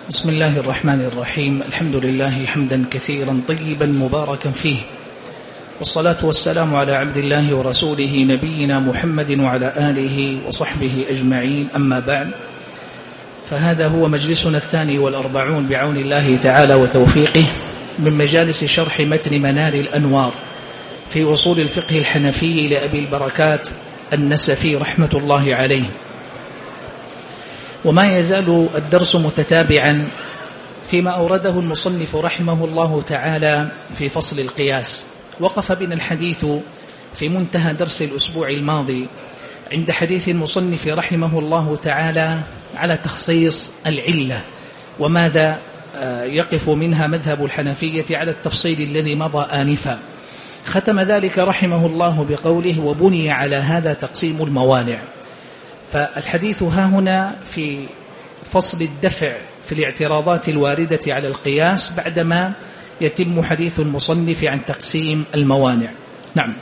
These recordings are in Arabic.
بسم الله الرحمن الرحيم. الحمد لله حمدا كثيرا طيبا مباركا فيه، والصلاة والسلام على عبد الله ورسوله نبينا محمد وعلى آله وصحبه أجمعين. أما بعد، فهذا هو مجلسنا 42 بعون الله تعالى وتوفيقه من مجالس شرح متن منار الأنوار في أصول الفقه الحنفي لأبي البركات النسفي رحمة الله عليه. وما يزال الدرس متتابعا فيما أورده المصنف رحمه الله تعالى في فصل القياس. وقف بنا الحديث في منتهى درس الأسبوع الماضي عند حديث المصنف رحمه الله تعالى على تخصيص العلة، وماذا يقف منها مذهب الحنفية على التفصيل الذي مضى آنفا. ختم ذلك رحمه الله بقوله: وبني على هذا تقسيم الموانع. فالحديث ها هنا في فصل الدفع في الاعتراضات الواردة على القياس بعدما يتم حديث المصنف عن تقسيم الموانع. نعم.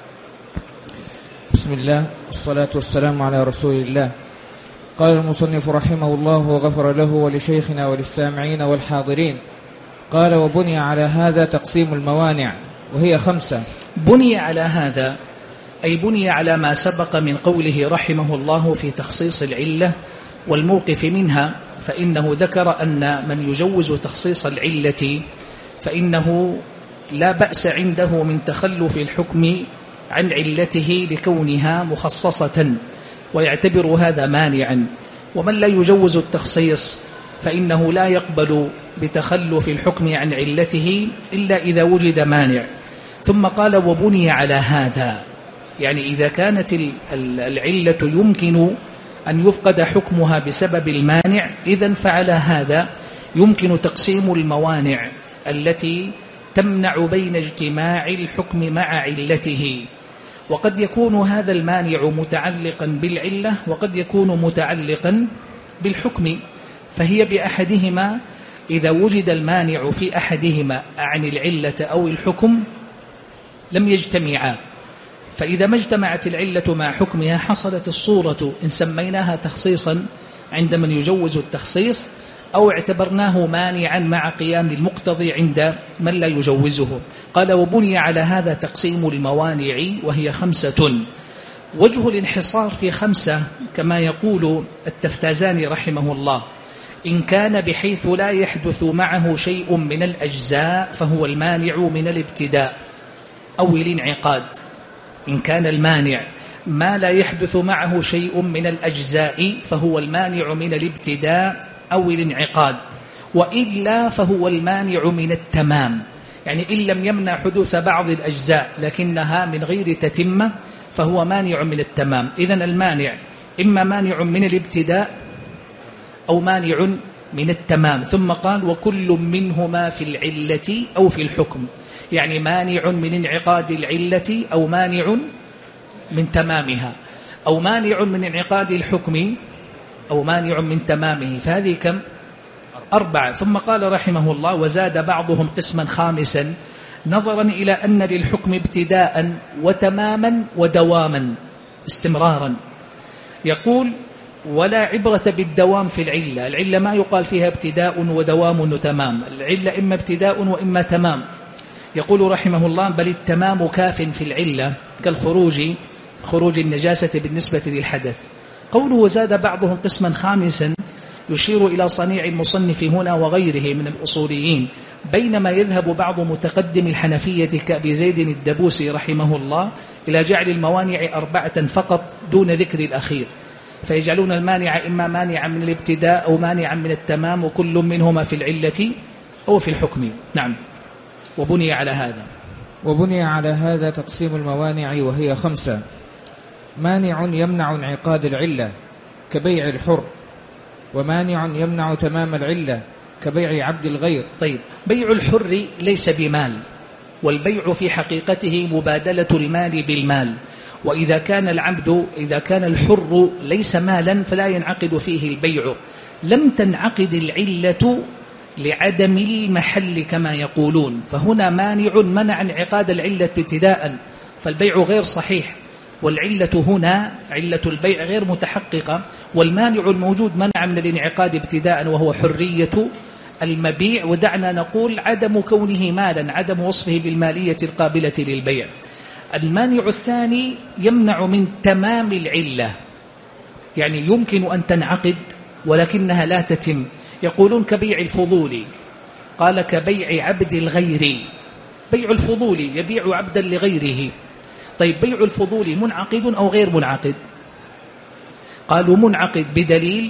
بسم الله والصلاة والسلام على رسول الله. قال المصنف رحمه الله وغفر له ولشيخنا وللسامعين والحاضرين. قال: وبني على هذا تقسيم الموانع وهي 5. بني على هذا أي بني على ما سبق من قوله رحمه الله في تخصيص العلة والموقف منها، فإنه ذكر أن من يجوز تخصيص العلة فإنه لا بأس عنده من تخلف الحكم عن علته لكونها مخصصة، ويعتبر هذا مانعا. ومن لا يجوز التخصيص فإنه لا يقبل بتخلف الحكم عن علته إلا إذا وجد مانع. ثم قال: وبني على هذا، يعني إذا كانت العلة يمكن أن يفقد حكمها بسبب المانع، إذن فعلى هذا يمكن تقسيم الموانع التي تمنع بين اجتماع الحكم مع علته. وقد يكون هذا المانع متعلقا بالعلة وقد يكون متعلقا بالحكم، فهي بأحدهما إذا وجد المانع في أحدهما عن العلة أو الحكم لم يجتمعا. فإذا ما اجتمعت العلة مع حكمها حصلت الصورة إن سميناها تخصيصا عند من يجوز التخصيص، أو اعتبرناه مانعا مع قيام المقتضي عند من لا يجوزه. قال: وبني على هذا تقسيم الموانع وهي 5. وجه الانحصار في 5 كما يقول التفتازاني رحمه الله: إن كان بحيث لا يحدث معه شيء من الأجزاء فهو المانع من الابتداء أو الانعقاد. إن كان المانع ما لا يحدث معه شيء من الأجزاء فهو المانع من الابتداء أو الانعقاد، وإلا فهو المانع من التمام. يعني إن لم يمنع حدوث بعض الأجزاء لكنها من غير تتمة فهو مانع من التمام. إذن المانع إما مانع من الابتداء أو مانع من التمام. ثم قال: وكل منهما في العلة أو في الحكم، يعني مانع من انعقاد العلة أو مانع من تمامها، أو مانع من انعقاد الحكم أو مانع من تمامه. فهذه كم؟ 4. ثم قال رحمه الله: وزاد بعضهم قسما 5 نظرا إلى أن للحكم ابتداء وتماما ودواما استمرارا. يقول: ولا عبرة بالدوام في العلة. العلة ما يقال فيها ابتداء ودوام وتمام، العلة إما ابتداء وإما تمام. يقول رحمه الله: بل التمام كاف في العلة خروج النجاسة بالنسبة للحدث. قوله وزاد بعضهم قسما 5 يشير إلى صنيع المصنف هنا وغيره من الأصوليين، بينما يذهب بعض متقدم الحنفية كأبي زيد الدبوسي رحمه الله إلى جعل الموانع 4 فقط دون ذكر الأخير، فيجعلون المانع إما مانعا من الابتداء أو مانعا من التمام، وكل منهما في العلة أو في الحكم. نعم. وبني على هذا تقسيم الموانع وهي 5. مانع يمنع انعقاد العلة كبيع الحر، ومانع يمنع تمام العلة كبيع عبد الغير. طيب، بيع الحر ليس بمال، والبيع في حقيقته مبادلة المال بالمال. وإذا كان الحر ليس مالا فلا ينعقد فيه البيع. لم تنعقد العلة لعدم المحل كما يقولون، فهنا مانع منع انعقاد العلة ابتداء، فالبيع غير صحيح. والعلة هنا علة البيع غير متحققة، والمانع الموجود منع من الانعقاد ابتداء وهو حرية المبيع، ودعنا نقول عدم كونه مالا، عدم وصفه بالمالية القابلة للبيع. المانع الثاني يمنع من تمام العلة، يعني يمكن أن تنعقد ولكنها لا تتم. يقولون كبيع الفضولي، قال كبيع عبد الغير، بيع الفضولي يبيع عبدا لغيره. طيب بيع الفضولي منعقد أو غير منعقد؟ قالوا منعقد بدليل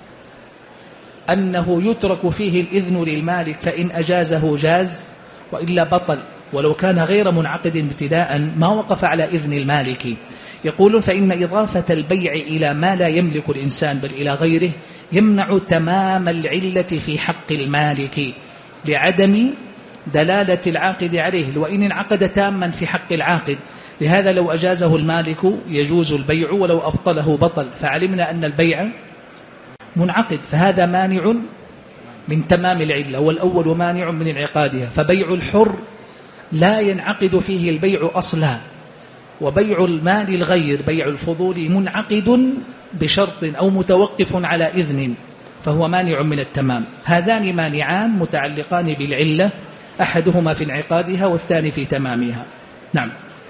أنه يترك فيه الإذن للمالك، فإن أجازه جاز وإلا بطل، ولو كان غير منعقد ابتداء ما وقف على إذن المالك. يقول فإن إضافة البيع إلى ما لا يملك الإنسان بل إلى غيره يمنع تمام العلة في حق المالك لعدم دلالة العاقد عليه، وإن انعقد تاما في حق العاقد. لهذا لو أجازه المالك يجوز البيع، ولو أبطله بطل، فعلمنا أن البيع منعقد، فهذا مانع من تمام العلة، والأول مانع من انعقادها. فبيع الحر لا ينعقد فيه البيع أصلا، وبيع المال الغير بيع الفضول منعقد بشرط أو متوقف على إذن، فهو مانع من التمام. هذان مانعان متعلقان بالعلة، أحدهما في انعقادها والثاني في تمامها. نعم.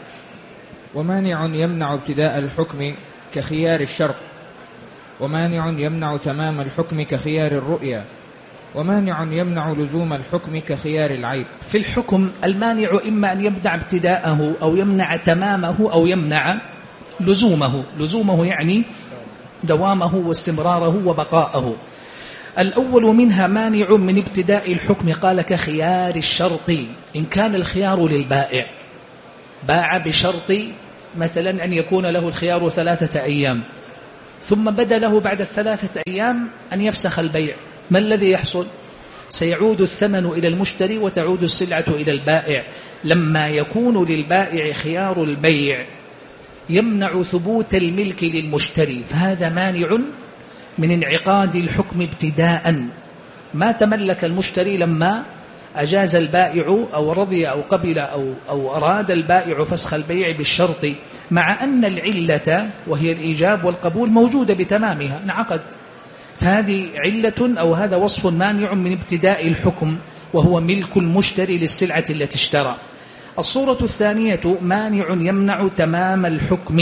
ومانع يمنع ابتداء الحكم كخيار الشرط، ومانع يمنع تمام الحكم كخيار الرؤيا، ومانع يمنع لزوم الحكم كخيار العيب. في الحكم المانع إما أن يمنع ابتداءه أو يمنع تمامه أو يمنع لزومه. لزومه يعني دوامه واستمراره وبقاءه. الأول منها مانع من ابتداء الحكم، قال كخيار الشرط، إن كان الخيار للبائع، باع بشرط مثلا أن يكون له الخيار 3 أيام، ثم بدا له بعد 3 أيام أن يفسخ البيع، ما الذي يحصل؟ سيعود الثمن إلى المشتري وتعود السلعة إلى البائع. لما يكون للبائع خيار البيع يمنع ثبوت الملك للمشتري، فهذا مانع من انعقاد الحكم ابتداء. ما تملك المشتري لما أجاز البائع أو رضي أو قبل أو أراد البائع فسخ البيع بالشرط، مع أن العلة وهي الإيجاب والقبول موجودة بتمامها، انعقد. فهذه علة أو هذا وصف مانع من ابتداء الحكم، وهو ملك المشتري للسلعة التي اشترى. الصورة الثانية مانع يمنع تمام الحكم،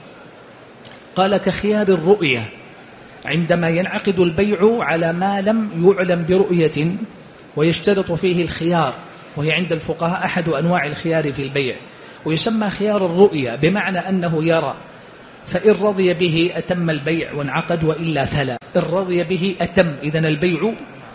قال كخيار الرؤية، عندما ينعقد البيع على ما لم يعلم برؤية ويشترط فيه الخيار، وهي عند الفقهاء أحد أنواع الخيار في البيع، ويسمى خيار الرؤية، بمعنى أنه يرى، فإن رضي به أتم البيع وانعقد، وإلا فلا. إن رضي به أتم، إذن البيع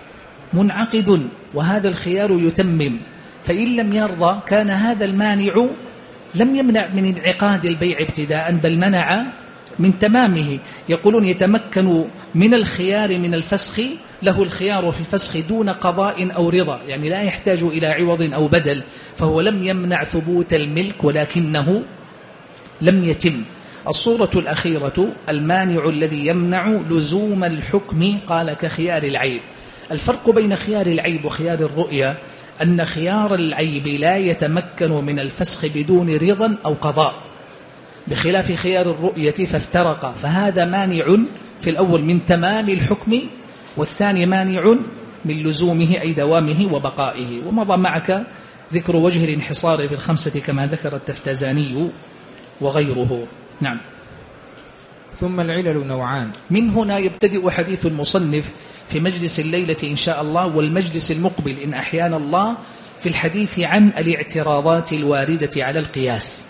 منعقد وهذا الخيار يتمم. فإن لم يرضى كان هذا المانع لم يمنع من انعقاد البيع ابتداء، بل منع من تمامه. يقولون يتمكن من الخيار من الفسخ، له الخيار في الفسخ دون قضاء أو رضا، يعني لا يحتاج إلى عوض أو بدل، فهو لم يمنع ثبوت الملك ولكنه لم يتم. الصورة الأخيرة المانع الذي يمنع لزوم الحكم، قال كخيار العيب. الفرق بين خيار العيب وخيار الرؤيا أن خيار العيب لا يتمكن من الفسخ بدون رضا أو قضاء، بخلاف خيار الرؤية فافترق، فهذا مانع في الأول من تمام الحكم، والثاني مانع من لزومه أي دوامه وبقائه. ومضى معك ذكر وجه الانحصار في الخمسة كما ذكر التفتزاني وغيره. نعم. ثم العلل نوعان. من هنا يبتدئ حديث المصنف في مجلس الليلة إن شاء الله والمجلس المقبل إن أحيانا الله في الحديث عن الاعتراضات الواردة على القياس،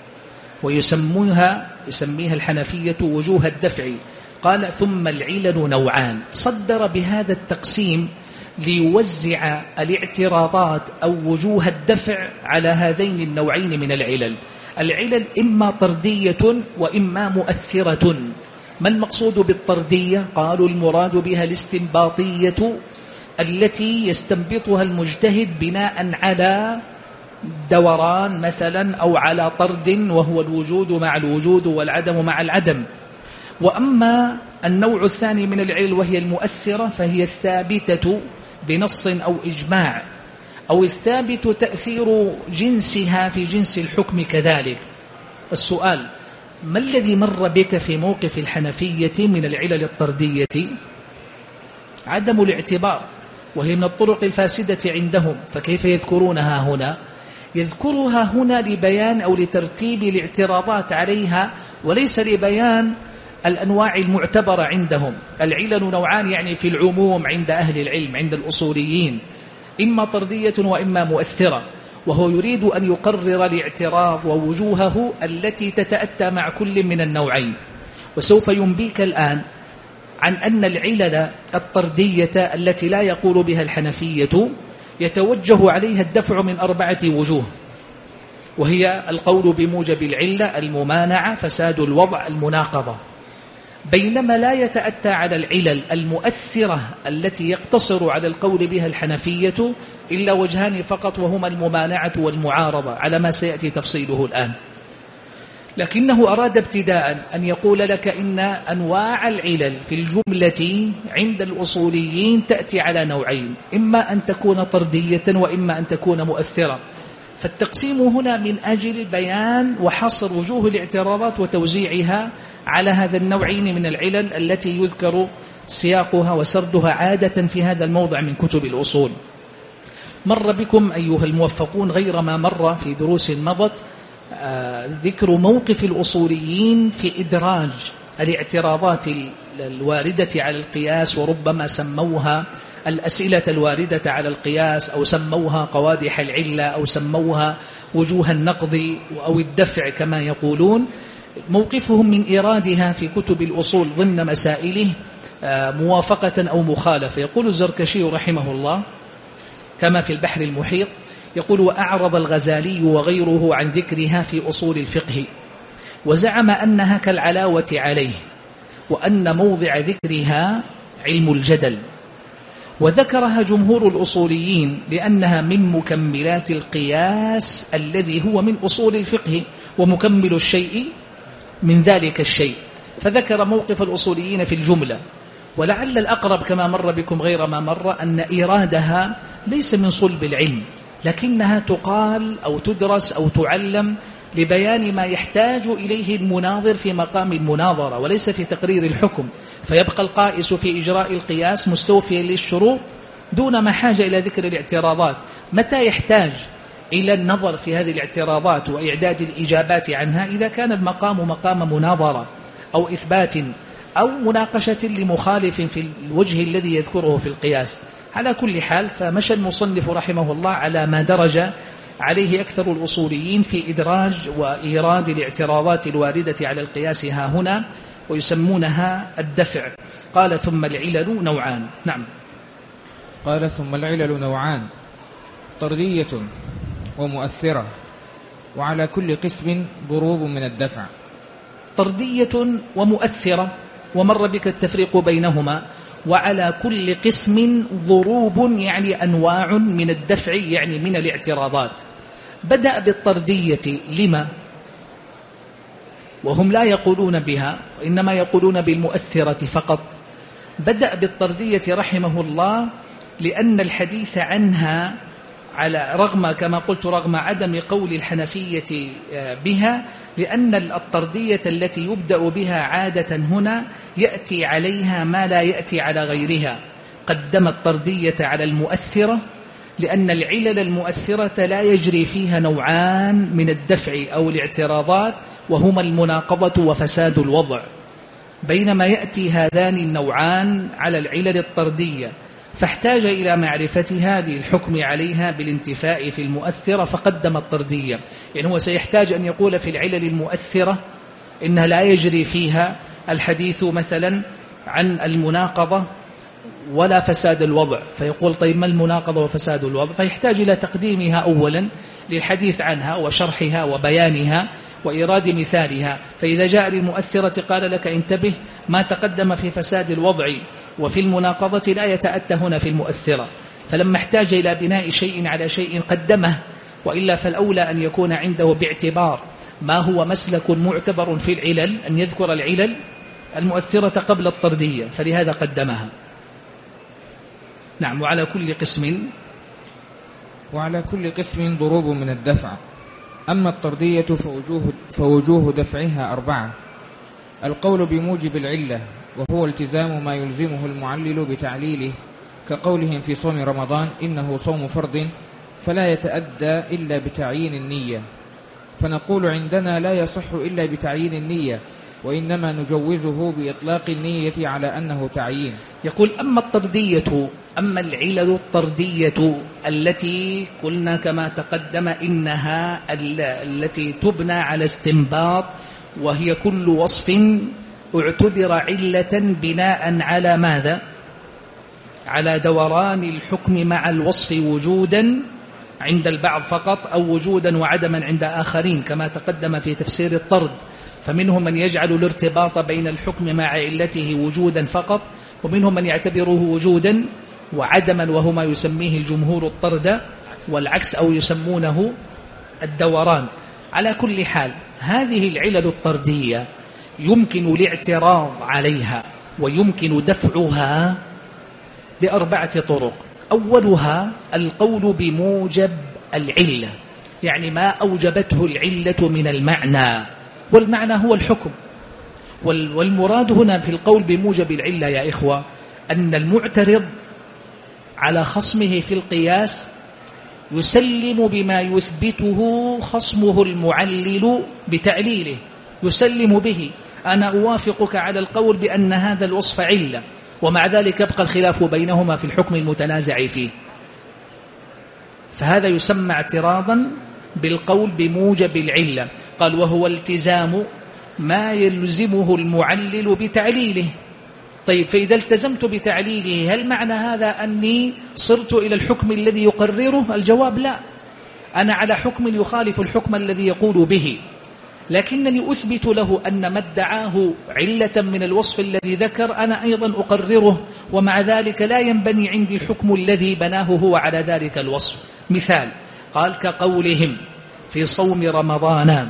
يسميها الحنفية وجوه الدفع. قال ثم العلل نوعان، صدر بهذا التقسيم ليوزع الاعتراضات أو وجوه الدفع على هذين النوعين من العلل. العلل إما طردية وإما مؤثرة. ما المقصود بالطردية؟ قالوا المراد بها الاستنباطية التي يستنبطها المجتهد بناء على دوران مثلا أو على طرد، وهو الوجود مع الوجود والعدم مع العدم. وأما النوع الثاني من العلل وهي المؤثرة فهي الثابتة بنص أو إجماع، أو الثابت تأثير جنسها في جنس الحكم كذلك. السؤال: ما الذي مر بك في موقف الحنفية من العلل الطردية؟ عدم الاعتبار، وهي من الطرق الفاسدة عندهم، فكيف يذكرونها هنا؟ يذكرها هنا لبيان أو لترتيب الاعتراضات عليها، وليس لبيان الأنواع المعتبرة عندهم. العلل نوعان يعني في العموم عند أهل العلم، عند الأصوليين، إما طردية وإما مؤثرة، وهو يريد أن يقرر الاعتراض ووجوهه التي تتأتى مع كل من النوعين. وسوف ينبيك الآن عن أن العلل الطردية التي لا يقول بها الحنفية يتوجه عليها الدفع من 4 وجوه، وهي القول بموجب العلة، الممانعة، فساد الوضع، المناقضة. بينما لا يتأتى على العلل المؤثرة التي يقتصر على القول بها الحنفية إلا وجهان فقط، وهما الممانعة والمعارضة، على ما سيأتي تفصيله الآن. لكنه أراد ابتداء أن يقول لك إن أنواع العلل في الجملة عند الأصوليين تأتي على نوعين، إما أن تكون طردية وإما أن تكون مؤثرة. فالتقسيم هنا من أجل بيان وحصر وجوه الاعتراضات وتوزيعها على هذا النوعين من العلل التي يذكر سياقها وسردها عادة في هذا الموضع من كتب الأصول. مر بكم أيها الموفقون غير ما مر في دروس مضت ذكر موقف الأصوليين في إدراج الاعتراضات الواردة على القياس، وربما سموها الأسئلة الواردة على القياس، أو سموها قوادح العلة، أو سموها وجوه النقض أو الدفع كما يقولون. موقفهم من إيرادها في كتب الأصول ضمن مسائله موافقة أو مخالفة. يقول الزركشي رحمه الله كما في البحر المحيط، يقول: وأعرض الغزالي وغيره عن ذكرها في أصول الفقه، وزعم أنها كالعلاوة عليه، وأن موضع ذكرها علم الجدل. وذكرها جمهور الأصوليين لأنها من مكملات القياس الذي هو من أصول الفقه، ومكمل الشيء من ذلك الشيء. فذكر موقف الأصوليين في الجملة. ولعل الأقرب كما مر بكم غير ما مر أن إيرادها ليس من صلب العلم، لكنها تقال أو تدرس أو تعلم لبيان ما يحتاج إليه المناظر في مقام المناظرة، وليس في تقرير الحكم. فيبقى القائس في إجراء القياس مستوفيا للشروط دون ما حاجة إلى ذكر الاعتراضات. متى يحتاج إلى النظر في هذه الاعتراضات وإعداد الإجابات عنها؟ إذا كان المقام مقام مناظرة أو إثبات أو مناقشة لمخالف في الوجه الذي يذكره في القياس. على كل حال، فمشى المصنف رحمه الله على ما درج عليه أكثر الأصوليين في إدراج وإيراد الاعتراضات الواردة على القياس ها هنا، ويسمونها الدفع. قال: ثم العلل نوعان. نعم. قال: ثم العلل نوعان، طردية ومؤثرة، وعلى كل قسم ضروب من الدفع. طردية ومؤثرة، ومر بك التفريق بينهما. وعلى كل قسم ضروب يعني أنواع من الدفع، يعني من الاعتراضات. بدأ بالطردية لما؟ وهم لا يقولون بها، وإنما يقولون بالمؤثرة فقط. بدأ بالطردية رحمه الله لأن الحديث عنها على رغم كما قلت رغم عدم قول الحنفية بها، لأن الطردية التي يبدأ بها عادة هنا يأتي عليها ما لا يأتي على غيرها. قدم الطردية على المؤثرة لأن العلل المؤثرة لا يجري فيها نوعان من الدفع أو الاعتراضات، وهما المناقضة وفساد الوضع، بينما يأتي هذان النوعان على العلل الطردية، فاحتاج إلى معرفتها للحكم عليها بالانتفاء في المؤثرة، فقدم الطردية. يعني هو سيحتاج أن يقول في العلل المؤثرة إنها لا يجري فيها الحديث مثلا عن المناقضة ولا فساد الوضع، فيقول طيب ما المناقضة وفساد الوضع؟ فيحتاج إلى تقديمها أولا للحديث عنها وشرحها وبيانها وإيراد مثالها. فإذا جاء للمؤثرة قال لك انتبه، ما تقدم في فساد الوضع وفي المناقضة لا يتأتى هنا في المؤثرة. فلما احتاج إلى بناء شيء على شيء قدمه، وإلا فالأولى أن يكون عنده باعتبار ما هو مسلك معتبر في العلل أن يذكر العلل المؤثرة قبل الطردية، فلهذا قدمها. نعم. وعلى كل قسم ضروب من الدفع. أما الطردية فوجوه دفعها 4: القول بموجب العلة، وهو التزام ما يلزمه المعلل بتعليله، كقولهم في صوم رمضان إنه صوم فرض فلا يتأدى إلا بتعيين النية، فنقول عندنا لا يصح إلا بتعيين النية، وإنما نجوزه بإطلاق النية على أنه تعيين. يقول أما العلل الطردية التي قلنا كما تقدم إنها التي تبنى على استنباط، وهي كل وصف اعتبر علة بناء على ماذا؟ على دوران الحكم مع الوصف وجودا عند البعض فقط، أو وجودا وعدما عند آخرين، كما تقدم في تفسير الطرد. فمنهم من يجعل الارتباط بين الحكم مع علته وجودا فقط، ومنهم من يعتبره وجودا وعدما، وهو ما يسميه الجمهور الطرد، والعكس أو يسمونه الدوران. على كل حال هذه العلل الطردية يمكن الاعتراض عليها ويمكن دفعها ب4 طرق. أولها القول بموجب العلة، يعني ما أوجبته العلة من المعنى، والمعنى هو الحكم. والمراد هنا في القول بموجب العلة يا إخوة أن المعترض على خصمه في القياس يسلم بما يثبته خصمه المعلل بتعليله، يسلم به. أنا أوافقك على القول بأن هذا الوصف علة، ومع ذلك يبقى الخلاف بينهما في الحكم المتنازع فيه. فهذا يسمى اعتراضا بالقول بموجب العلة. قال وهو التزام ما يلزمه المعلل بتعليله. طيب، فإذا التزمت بتعليله هل معنى هذا أني صرت إلى الحكم الذي يقرره؟ الجواب لا، أنا على حكم يخالف الحكم الذي يقول به، لكنني أثبت له أن ما ادعاه علة من الوصف الذي ذكر أنا أيضا أقرره، ومع ذلك لا ينبني عندي الحكم الذي بناه هو على ذلك الوصف. مثال، قال كقولهم في صوم رمضان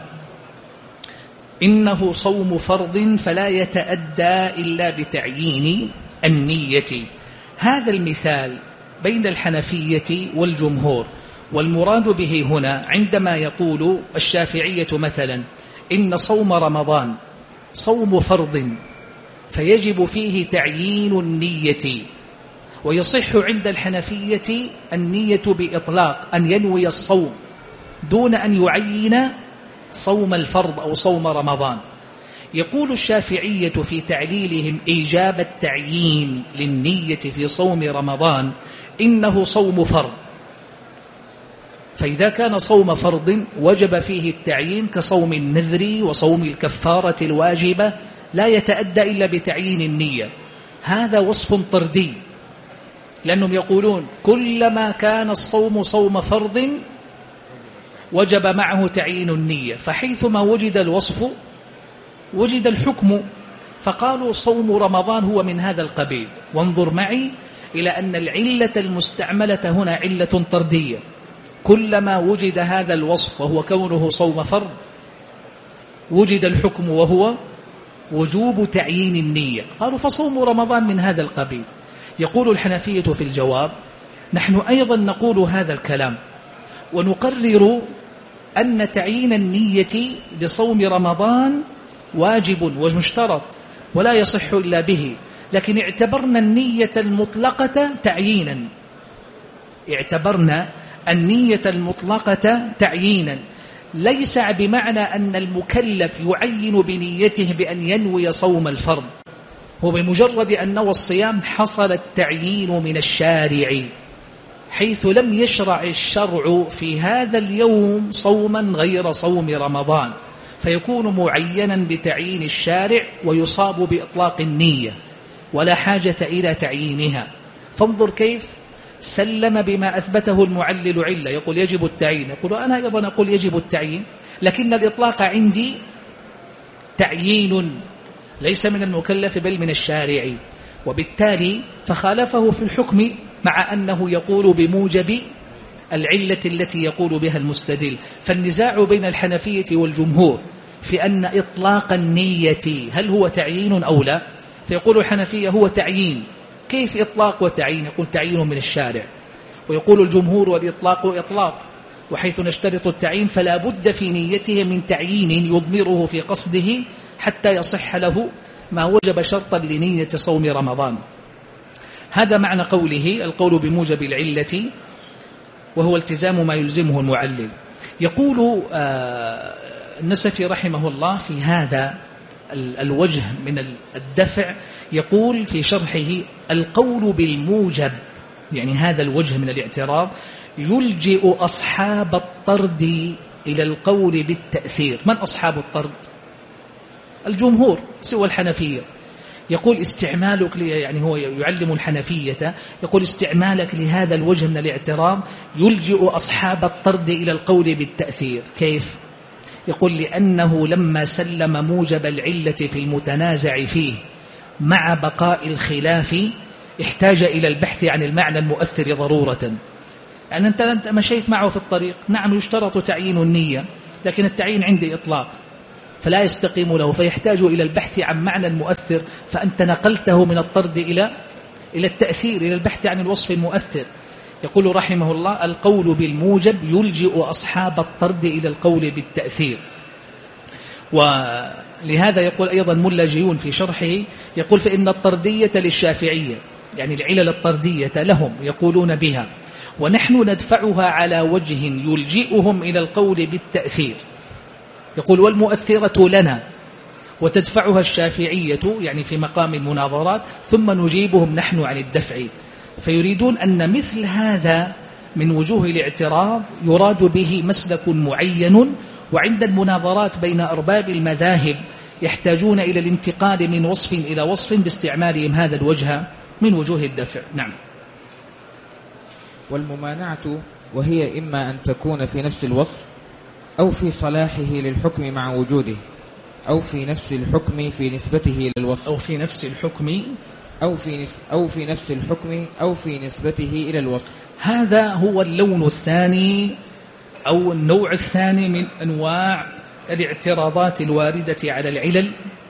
إنه صوم فرض فلا يتأدى إلا بتعيين النية. هذا المثال بين الحنفية والجمهور، والمراد به هنا عندما يقول الشافعية مثلا إن صوم رمضان صوم فرض فيجب فيه تعيين النية، ويصح عند الحنفية النية بإطلاق أن ينوي الصوم دون أن يعين صوم الفرض أو صوم رمضان. يقول الشافعية في تعليلهم إيجاب التعيين للنية في صوم رمضان إنه صوم فرض، فإذا كان صوم فرض وجب فيه التعيين كصوم النذر وصوم الكفارة الواجبة، لا يتأدى إلا بتعيين النية. هذا وصف طردي، لأنهم يقولون كلما كان الصوم صوم فرض وجب معه تعيين النية، فحيثما وجد الوصف وجد الحكم، فقالوا صوم رمضان هو من هذا القبيل. وانظر معي إلى أن العلة المستعملة هنا علة طردية، كلما وجد هذا الوصف وهو كونه صوم فرض وجد الحكم وهو وجوب تعيين النية. قالوا فصوم رمضان من هذا القبيل. يقول الحنفية في الجواب نحن أيضا نقول هذا الكلام، ونقرر أن تعيين النية لصوم رمضان واجب ومشترط ولا يصح إلا به، لكن اعتبرنا النية المطلقة تعيينا، اعتبرنا النية المطلقة تعيينا، ليس بمعنى أن المكلف يعين بنيته بأن ينوي صوم الفرض، هو بمجرد أن نوى الصيام حصل التعيين من الشارع، حيث لم يشرع الشرع في هذا اليوم صوما غير صوم رمضان، فيكون معينا بتعيين الشارع ويصاب بإطلاق النية ولا حاجة إلى تعيينها. فانظر كيف سلم بما أثبته المعلل علة، يقول يجب التعيين، يقول أنا أيضا أقول يجب التعيين، لكن الإطلاق عندي تعيين ليس من المكلف بل من الشارع، وبالتالي فخالفه في الحكم مع أنه يقول بموجب العلة التي يقول بها المستدل. فالنزاع بين الحنفية والجمهور في أن إطلاق النية هل هو تعيين أو لا؟ فيقول الحنفية هو تعيين. كيف إطلاق وتعيين؟ يقول تعيين من الشارع. ويقول الجمهور والإطلاق إطلاق. وحيث نشترط التعيين فلا بد في نيته من تعيين يضمره في قصده حتى يصح له ما وجب شرطا لنية صوم رمضان. هذا معنى قوله القول بموجب العلة، وهو التزام ما يلزمه المعلل. يقول النسفي رحمه الله في هذا الوجه من الدفع، يقول في شرحه: القول بالموجب، يعني هذا الوجه من الاعتراض يلجئ أصحاب الطرد إلى القول بالتأثير. من أصحاب الطرد؟ الجمهور سوى الحنفية. يقول استعمالك يعني هو يعلم الحنفية، يقول استعمالك لهذا الوجه من الاعتراض يلجئ أصحاب الطرد إلى القول بالتأثير. كيف؟ يقول لأنه لما سلم موجب العلة في المتنازع فيه مع بقاء الخلاف احتاج إلى البحث عن المعنى المؤثر ضرورة. يعني أنت مشيت معه في الطريق، نعم يشترط تعيين النية، لكن التعيين عندي إطلاق فلا يستقيم له، فيحتاج إلى البحث عن معنى المؤثر، فأنت نقلته من الطرد إلى التأثير، إلى البحث عن الوصف المؤثر. يقول رحمه الله: القول بالموجب يلجئ أصحاب الطرد إلى القول بالتأثير. ولهذا يقول أيضا ملاجئون في شرحه، يقول: فإن الطردية للشافعية، يعني العلل الطردية لهم يقولون بها، ونحن ندفعها على وجه يلجئهم إلى القول بالتأثير. يقول: والمؤثرة لنا، وتدفعها الشافعية، يعني في مقام المناظرات، ثم نجيبهم نحن عن الدفع. فيريدون أن مثل هذا من وجوه الاعتراض يراد به مسلك معين، وعند المناظرات بين أرباب المذاهب يحتاجون إلى الانتقال من وصف إلى وصف باستعمالهم هذا الوجه من وجوه الدفع. نعم. والممانعة وهي إما أن تكون في نفس الوصف أو في صلاحه للحكم مع وجوده، أو في نفس الحكم في نسبته إلى الوصف، أو في نفس الحكم أو في نسبته إلى الوصف. هذا هو اللون الثاني أو النوع الثاني من أنواع الاعتراضات الواردة على العلل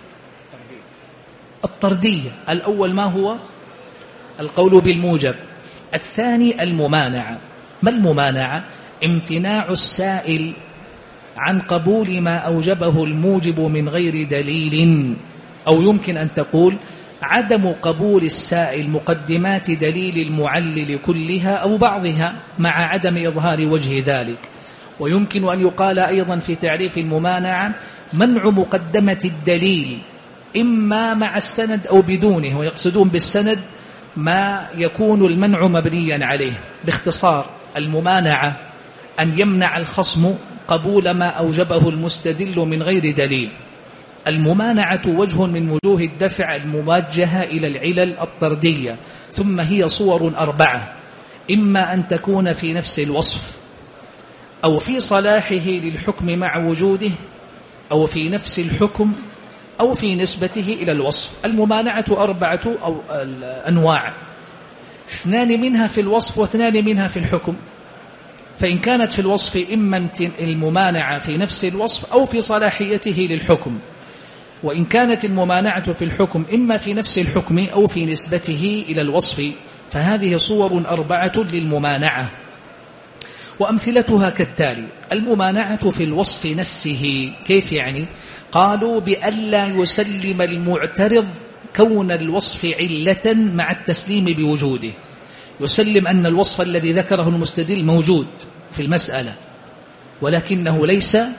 الطردية. الأول ما هو؟ القول بالموجب. الثاني الممانعة. ما الممانعة؟ امتناع السائل عن قبول ما أوجبه الموجب من غير دليل، أو يمكن أن تقول عدم قبول السائل مقدمات دليل المعلل كلها أو بعضها مع عدم إظهار وجه ذلك. ويمكن أن يقال أيضا في تعريف الممانعة منع مقدمة الدليل إما مع السند أو بدونه، ويقصدون بالسند ما يكون المنع مبنيا عليه. باختصار الممانعة أن يمنع الخصم قبول ما أوجبه المستدل من غير دليل. الممانعة وجه من وجوه الدفع الموجهة إلى العلل الطردية، ثم هي صور 4: إما أن تكون في نفس الوصف، أو في صلاحه للحكم مع وجوده، أو في نفس الحكم، أو في نسبته إلى الوصف. الممانعة 4 أنواع، 2 منها في الوصف و2 منها في الحكم. فإن كانت في الوصف إما الممانعة في نفس الوصف أو في صلاحيته للحكم، وإن كانت الممانعة في الحكم إما في نفس الحكم أو في نسبته إلى الوصف. فهذه صور 4 للممانعة، وأمثلتها كالتالي: الممانعة في الوصف نفسه. كيف يعني؟ قالوا بألا يسلم المعترض كون الوصف علة مع التسليم بوجوده. يسلم أن الوصف الذي ذكره المستدل موجود في المسألة، ولكنه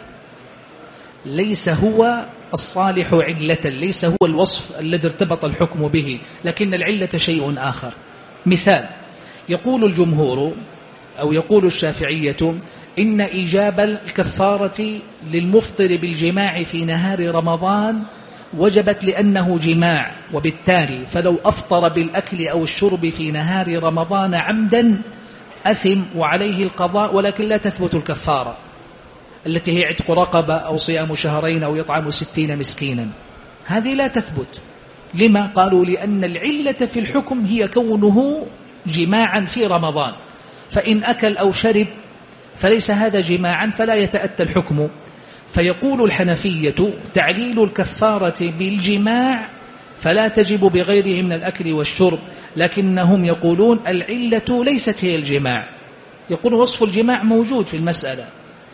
ليس هو الصالح علة، ليس هو الوصف الذي ارتبط الحكم به، لكن العلة شيء آخر. مثال: يقول الجمهور أو يقول الشافعية إن إيجاب الكفارة للمفطر بالجماع في نهار رمضان وجبت لأنه جماع، وبالتالي فلو أفطر بالأكل أو الشرب في نهار رمضان عمدا أثم وعليه القضاء، ولكن لا تثبت الكفارة التي هي عتق رقبة أو صيام شهرين أو يطعم 60 مسكينا. هذه لا تثبت. لما؟ قالوا لأن العلة في الحكم هي كونه جماعا في رمضان، فإن أكل أو شرب فليس هذا جماعا فلا يتأتى الحكم. فيقول الحنفية تعليل الكفارة بالجماع فلا تجب بغيره من الأكل والشرب، لكنهم يقولون العلة ليست هي الجماع، يقول وصف الجماع موجود في المسألة،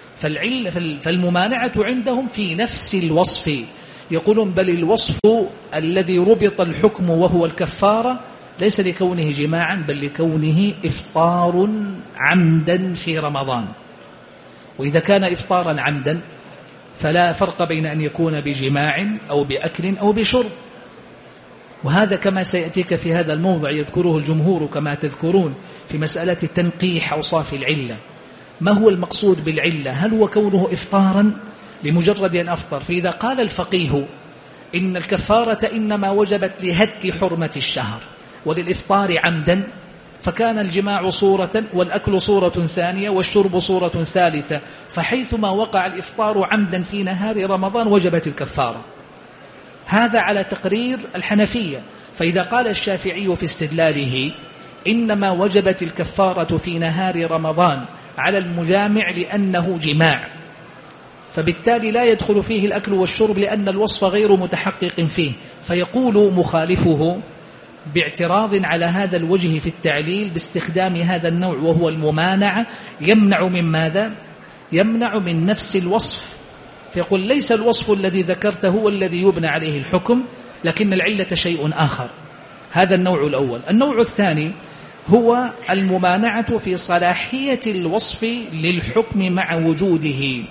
فالممانعة عندهم في نفس الوصف. يقولون بل الوصف الذي ربط الحكم وهو الكفارة ليس لكونه جماعا بل لكونه إفطار عمدا في رمضان، وإذا كان إفطارا عمدا فلا فرق بين أن يكون بجماع أو بأكل أو بشرب. وهذا كما سيأتيك في هذا الموضع يذكره الجمهور كما تذكرون في مسألة تنقيح أوصاف العلة. ما هو المقصود بالعلة؟ هل هو كونه إفطارا لمجرد أن أفطر؟ فإذا قال الفقيه إن الكفارة إنما وجبت لهتك حرمة الشهر وللإفطار عمدا، فكان الجماع صورة والأكل صورة ثانية والشرب صورة ثالثة، فحيثما وقع الإفطار عمدا في نهار رمضان وجبت الكفارة. هذا على تقرير الحنفية. فإذا قال الشافعي في استدلاله إنما وجبت الكفارة في نهار رمضان على المجامع لأنه جماع، فبالتالي لا يدخل فيه الأكل والشرب لأن الوصف غير متحقق فيه، فيقول مخالفه باعتراض على هذا الوجه في التعليل باستخدام هذا النوع وهو الممانعة، يمنع من ماذا؟ يمنع من نفس الوصف، فيقول ليس الوصف الذي ذكرته هو الذي يبنى عليه الحكم لكن العلة شيء آخر. هذا النوع الأول. النوع الثاني هو الممانعة في صلاحية الوصف للحكم مع وجوده،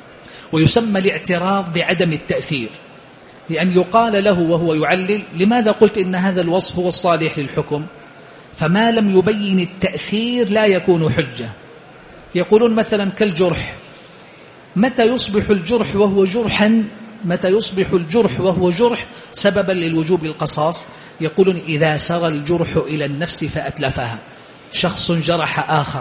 ويسمى الاعتراض بعدم التأثير، لأن يقال له وهو يعلل لماذا قلت إن هذا الوصف هو الصالح للحكم؟ فما لم يبين التأثير لا يكون حجة. يقولون مثلا كالجرح، متى يصبح الجرح وهو جرحا؟ متى يصبح الجرح وهو جرح سببا للوجوب القصاص؟ يقولون إذا سرى الجرح إلى النفس فأتلفها. شخص جرح آخر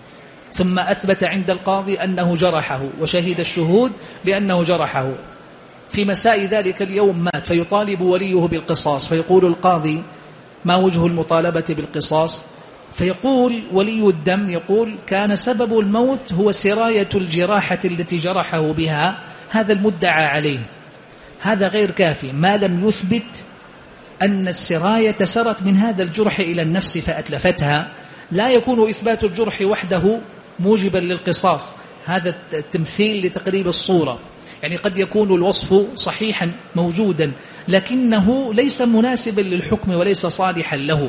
ثم أثبت عند القاضي أنه جرحه وشهد الشهود بأنه جرحه، في مساء ذلك اليوم مات، فيطالب وليه بالقصاص، فيقول القاضي ما وجه المطالبة بالقصاص؟ فيقول ولي الدم يقول كان سبب الموت هو سراية الجراحة التي جرحه بها، هذا المدعى عليه. هذا غير كافي ما لم يثبت أن السراية سرت من هذا الجرح إلى النفس فأتلفتها. لا يكون إثبات الجرح وحده موجبا للقصاص، هذا التمثيل لتقريب الصورة. يعني قد يكون الوصف صحيحا موجودا لكنه ليس مناسبا للحكم وليس صالحا له،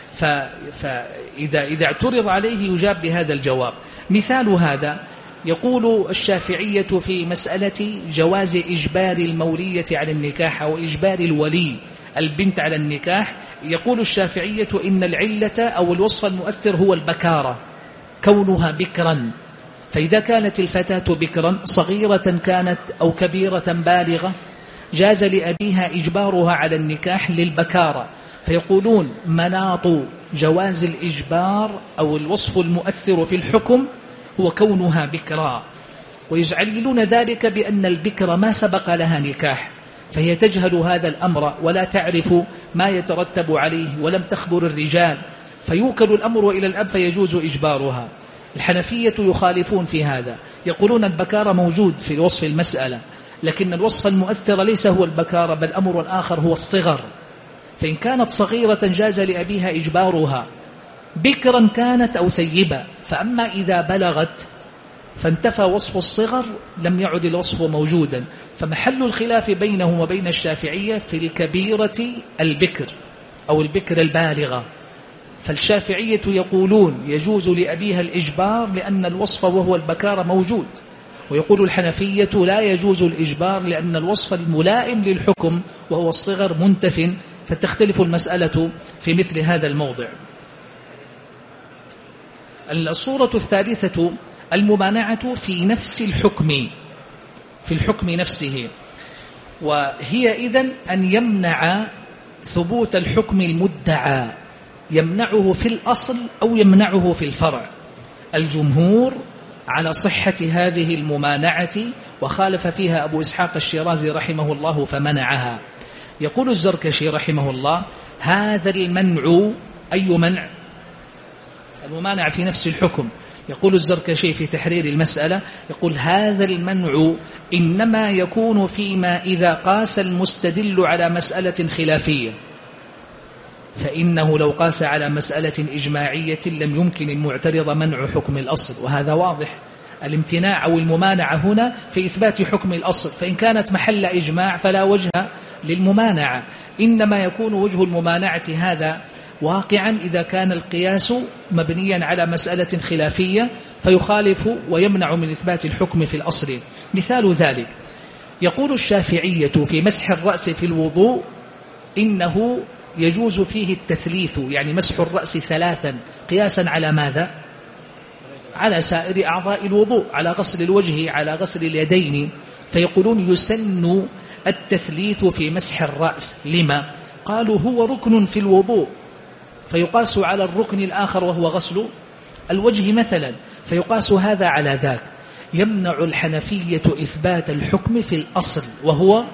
فإذا اعترض عليه يجاب بهذا الجواب. مثال هذا يقول الشافعية في مسألة جواز إجبار المولية على النكاح أو إجبار الولي البنت على النكاح. يقول الشافعية إن العلة أو الوصف المؤثر هو البكارة، كونها بكرا. فإذا كانت الفتاة بكرا صغيرة كانت أو كبيرة بالغة جاز لأبيها إجبارها على النكاح للبكارة. فيقولون مناط جواز الإجبار أو الوصف المؤثر في الحكم هو كونها بكرا، ويعللون ذلك بأن البكر ما سبق لها نكاح، فهي تجهل هذا الأمر ولا تعرف ما يترتب عليه ولم تخبر الرجال، فيوكل الأمر إلى الأب فيجوز إجبارها. الحنفية يخالفون في هذا، يقولون البكارة موجود في وصف المسألة، لكن الوصف المؤثر ليس هو البكارة بل أمر آخر هو الصغر. فإن كانت صغيرة جاز لأبيها إجبارها، بكرا كانت أو ثيبة. فأما إذا بلغت فانتفى وصف الصغر لم يعد الوصف موجودا. فمحل الخلاف بينهم وبين الشافعية في الكبيرة البكر أو البكر البالغة. فالشافعية يقولون يجوز لأبيها الإجبار لأن الوصف وهو البكار موجود، ويقول الحنفية لا يجوز الإجبار لأن الوصف الملائم للحكم وهو الصغر منتف، فتختلف المسألة في مثل هذا الموضع. الصورة الثالثة الممانعة في نفس الحكم، في الحكم نفسه، وهي إذن أن يمنع ثبوت الحكم المدعى، يمنعه في الأصل أو يمنعه في الفرع. الجمهور على صحة هذه الممانعة وخالف فيها أبو إسحاق الشيرازي رحمه الله فمنعها. يقول الزركشي رحمه الله هذا المنع أي منع؟ الممانع في نفس الحكم. يقول الزركشي في تحرير المسألة يقول هذا المنع إنما يكون فيما إذا قاس المستدل على مسألة خلافية. فإنه لو قاس على مسألة إجماعية لم يمكن المعترض منع حكم الأصل، وهذا واضح. الامتناع أو الممانعة هنا في إثبات حكم الأصل، فإن كانت محل إجماع فلا وجه للممانعة، إنما يكون وجه الممانعة هذا واقعا إذا كان القياس مبنيا على مسألة خلافية فيخالف ويمنع من إثبات الحكم في الأصل. مثال ذلك يقول الشافعية في مسح الرأس في الوضوء إنه يجوز فيه التثليث، يعني مسح الرأس ثلاثا، قياسا على ماذا؟ على سائر أعضاء الوضوء، على غسل الوجه، على غسل اليدين، فيقولون يسن التثليث في مسح الرأس. لما؟ قالوا هو ركن في الوضوء، فيقاس على الركن الآخر وهو غسل الوجه مثلا، فيقاس هذا على ذاك. يمنع الحنفية إثبات الحكم في الأصل وهو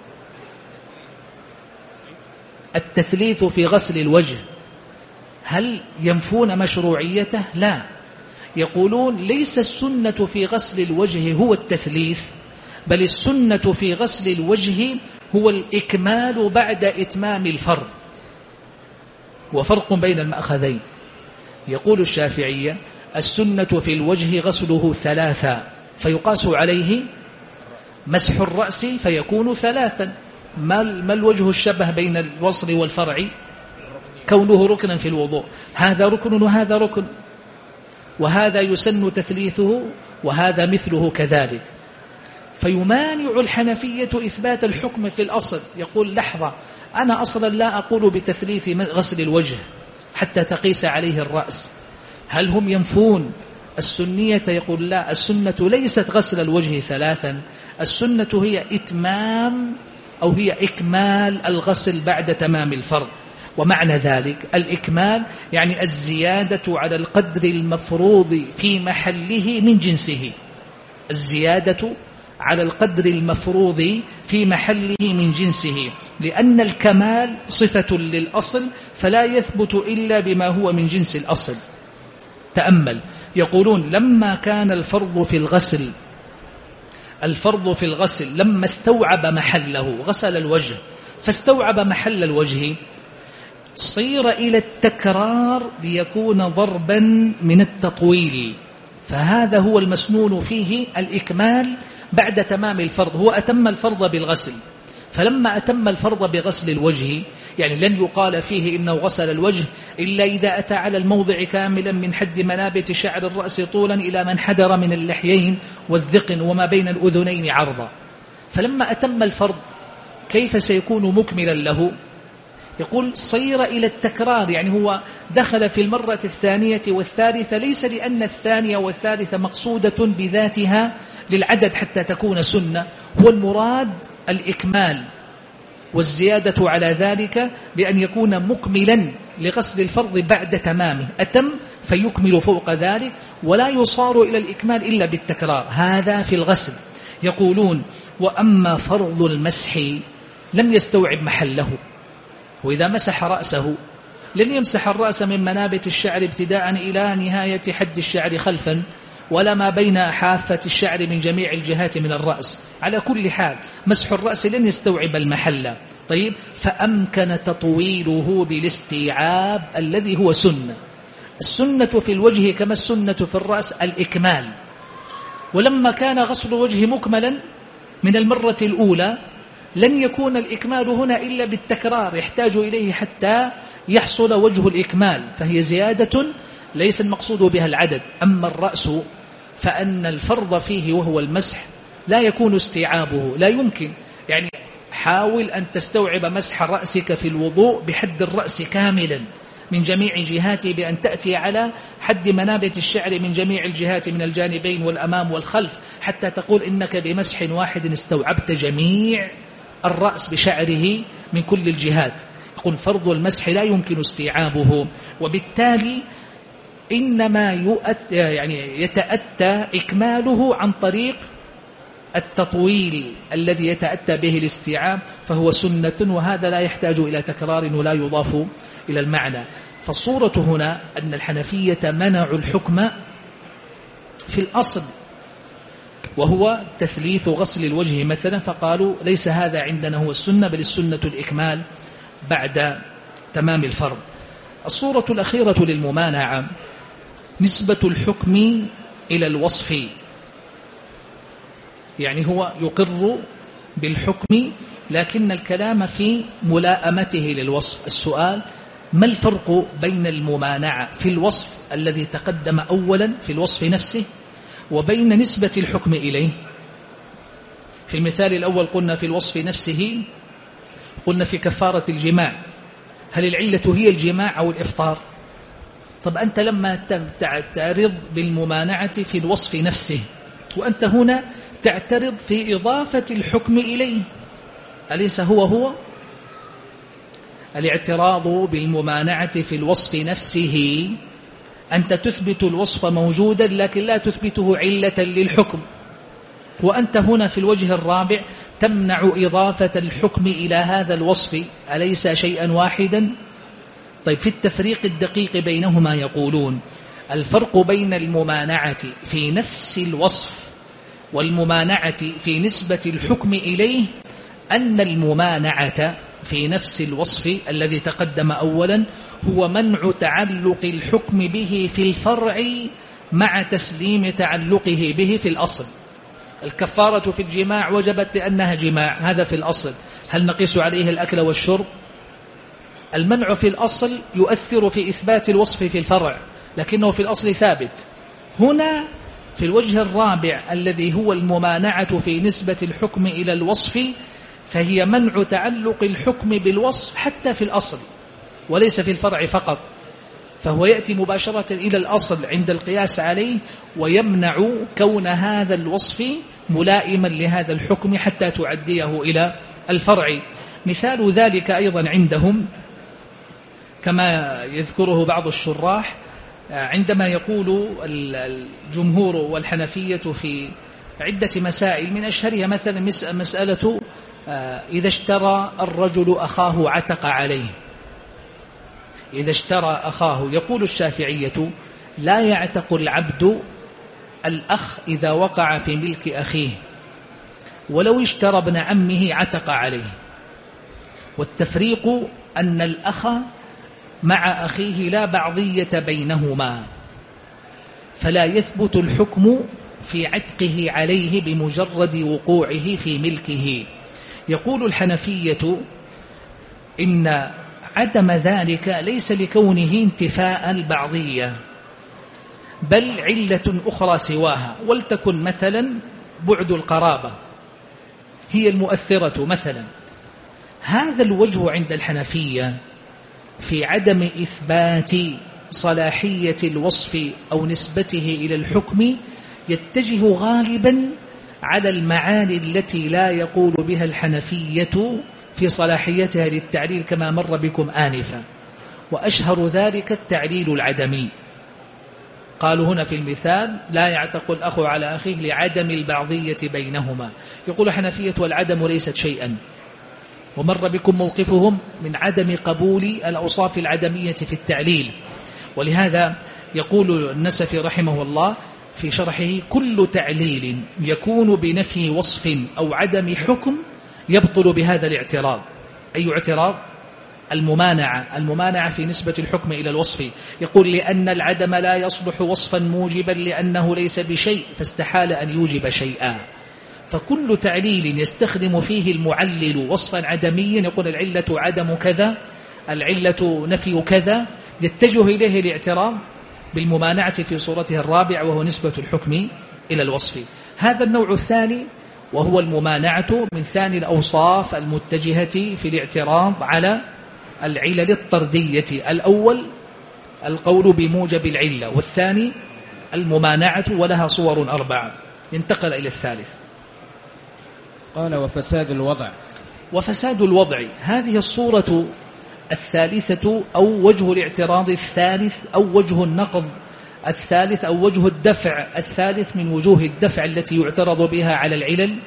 التثليث في غسل الوجه. هل ينفون مشروعيته؟ لا، يقولون ليس السنة في غسل الوجه هو التثليث، بل السنة في غسل الوجه هو الإكمال بعد إتمام الفرض، وفرق بين المأخذين. يقول الشافعية السنة في الوجه غسله ثلاثا، فيقاس عليه مسح الرأس فيكون ثلاثا. ما الوجه الشبه بين الوصل والفرع؟ كونه ركنا في الوضوء، هذا ركن وهذا ركن، وهذا يسن تثليثه وهذا مثله كذلك. فيمانع الحنفية إثبات الحكم في الأصل. يقول لحظة، أنا أصلا لا أقول بتثليث غسل الوجه حتى تقيس عليه الرأس. هل هم ينفون السنية؟ يقول لا، السنة ليست غسل الوجه ثلاثا، السنة هي إتمام أو هي إكمال الغسل بعد تمام الفرض. ومعنى ذلك الإكمال يعني الزيادة على القدر المفروض في محله من جنسه، الزيادة على القدر المفروض في محله من جنسه، لأن الكمال صفة للأصل فلا يثبت إلا بما هو من جنس الأصل. تأمل، يقولون لما كان الفرض في الغسل لما استوعب محله، غسل الوجه فاستوعب محل الوجه، صير إلى التكرار ليكون ضربا من التطويل، فهذا هو المسنون فيه الإكمال بعد تمام الفرض. هو أتم الفرض بالغسل، فلما أتم الفرض بغسل الوجه يعني لن يقال فيه إنه غسل الوجه إلا إذا أتى على الموضع كاملا من حد منابت شعر الرأس طولا إلى من حدر من اللحيين والذقن وما بين الأذنين عرضا. فلما أتم الفرض كيف سيكون مكملا له؟ يقول صير إلى التكرار، يعني هو دخل في المرة الثانية والثالثة، ليس لأن الثانية والثالثة مقصودة بذاتها للعدد حتى تكون سنة، هو المراد الإكمال والزيادة على ذلك بأن يكون مكملا لغسل الفرض بعد تمامه، أتم فيكمل فوق ذلك، ولا يصار إلى الإكمال إلا بالتكرار. هذا في الغسل. يقولون وأما فرض المسح لم يستوعب محله، وإذا مسح رأسه لن يمسح الرأس من منابت الشعر ابتداء إلى نهاية حد الشعر خلفا، ولا ما بين حافة الشعر من جميع الجهات من الرأس. على كل حال مسح الرأس لن يستوعب المحل. طيب، فأمكن تطويله بالاستيعاب الذي هو سنة. السنة في الوجه كما السنة في الرأس الإكمال، ولما كان غسل الوجه مكملا من المرة الأولى لن يكون الإكمال هنا إلا بالتكرار، يحتاج إليه حتى يحصل وجه الإكمال، فهي زيادة ليس المقصود بها العدد. أما الرأس فأن الفرض فيه وهو المسح لا يكون استيعابه، لا يمكن. يعني حاول أن تستوعب مسح رأسك في الوضوء بحد الرأس كاملا من جميع جهاته، بأن تأتي على حد منابت الشعر من جميع الجهات من الجانبين والأمام والخلف، حتى تقول إنك بمسح واحد استوعبت جميع الرأس بشعره من كل الجهات. يقول فرض المسح لا يمكن استيعابه، وبالتالي إنما يتأتى إكماله عن طريق التطويل الذي يتأتى به الاستيعاب، فهو سنة، وهذا لا يحتاج إلى تكرار ولا يضاف إلى المعنى. فالصورة هنا أن الحنفية منعوا الحكم في الأصل وهو تثليث غسل الوجه مثلا، فقالوا ليس هذا عندنا هو السنة، بل السنة الإكمال بعد تمام الفرض. الصورة الأخيرة للممانعة نسبة الحكم إلى الوصف، يعني هو يقر بالحكم لكن الكلام في ملائمته للوصف. السؤال: ما الفرق بين الممانعة في الوصف الذي تقدم أولا في الوصف نفسه وبين نسبة الحكم إليه؟ في المثال الأول قلنا في الوصف نفسه، قلنا في كفارة الجماع، هل العلة هي الجماع أو الإفطار؟ طب أنت لما تعترض بالممانعة في الوصف نفسه وأنت هنا تعترض في إضافة الحكم إليه، أليس هو؟ الاعتراض بالممانعة في الوصف نفسه أنت تثبت الوصف موجودا لكن لا تثبته علة للحكم، وأنت هنا في الوجه الرابع تمنع إضافة الحكم إلى هذا الوصف، أليس شيئا واحدا؟ طيب في التفريق الدقيق بينهما يقولون: الفرق بين الممانعة في نفس الوصف والممانعة في نسبة الحكم إليه أن الممانعة في نفس الوصف الذي تقدم أولا هو منع تعلق الحكم به في الفرع مع تسليم تعلقه به في الأصل. الكفارة في الجماع وجبت لأنها جماع، هذا في الأصل، هل نقيس عليه الأكل والشرب؟ المنع في الأصل يؤثر في إثبات الوصف في الفرع لكنه في الأصل ثابت. هنا في الوجه الرابع الذي هو الممانعة في نسبة الحكم إلى الوصف فهي منع تعلق الحكم بالوصف حتى في الأصل وليس في الفرع فقط، فهو يأتي مباشرة إلى الأصل عند القياس عليه ويمنع كون هذا الوصف ملائما لهذا الحكم حتى تعديه إلى الفرع. مثال ذلك أيضا عندهم كما يذكره بعض الشراح عندما يقول الجمهور والحنفية في عدة مسائل، من أشهرها مثلا مسألة إذا اشترى الرجل أخاه عتق عليه. إذا اشترى أخاه، يقول الشافعية: لا يعتق العبد الأخ إذا وقع في ملك أخيه، ولو اشترى ابن عمه عتق عليه. والتفريق أن الأخ مع أخيه لا بعضية بينهما، فلا يثبت الحكم في عتقه عليه بمجرد وقوعه في ملكه. يقول الحنفية إن عدم ذلك ليس لكونه انتفاء البعضية بل علة أخرى سواها، ولتكن مثلا بعد القرابة هي المؤثرة مثلا. هذا الوجه عند الحنفية في عدم إثبات صلاحية الوصف أو نسبته إلى الحكم يتجه غالبا على المعاني التي لا يقول بها الحنفية في صلاحيتها للتعليل كما مر بكم آنفا، وأشهر ذلك التعليل العدمي. قالوا هنا في المثال: لا يعتق الأخ على أخيه لعدم البعضية بينهما. يقول الحنفية: والعدم ليست شيئا، ومر بكم موقفهم من عدم قبول الأوصاف العدمية في التعليل. ولهذا يقول النسفي رحمه الله في شرحه: كل تعليل يكون بنفي وصف أو عدم حكم يبطل بهذا الاعتراض. أي اعتراض؟ الممانعة في نسبة الحكم إلى الوصف. يقول: لأن العدم لا يصلح وصفا موجبا لأنه ليس بشيء فاستحال أن يوجب شيئا. فكل تعليل يستخدم فيه المعلل وصفا عدميا يقول العلة عدم كذا، العلة نفي كذا، يتجه إليه الاعتراض بالممانعة في صورته الرابعة وهو نسبة الحكم إلى الوصف. هذا النوع الثاني وهو الممانعة من ثاني الأوصاف المتجهة في الاعتراض على العلل الطردية. الأول القول بموجب العلة، والثاني الممانعة ولها صور 4. ينتقل إلى الثالث. قال: وفساد الوضع. وفساد الوضع هذه الصورة الثالثة أو وجه الاعتراض الثالث أو وجه النقض الثالث أو وجه الدفع الثالث من وجوه الدفع التي يعترض بها على العلل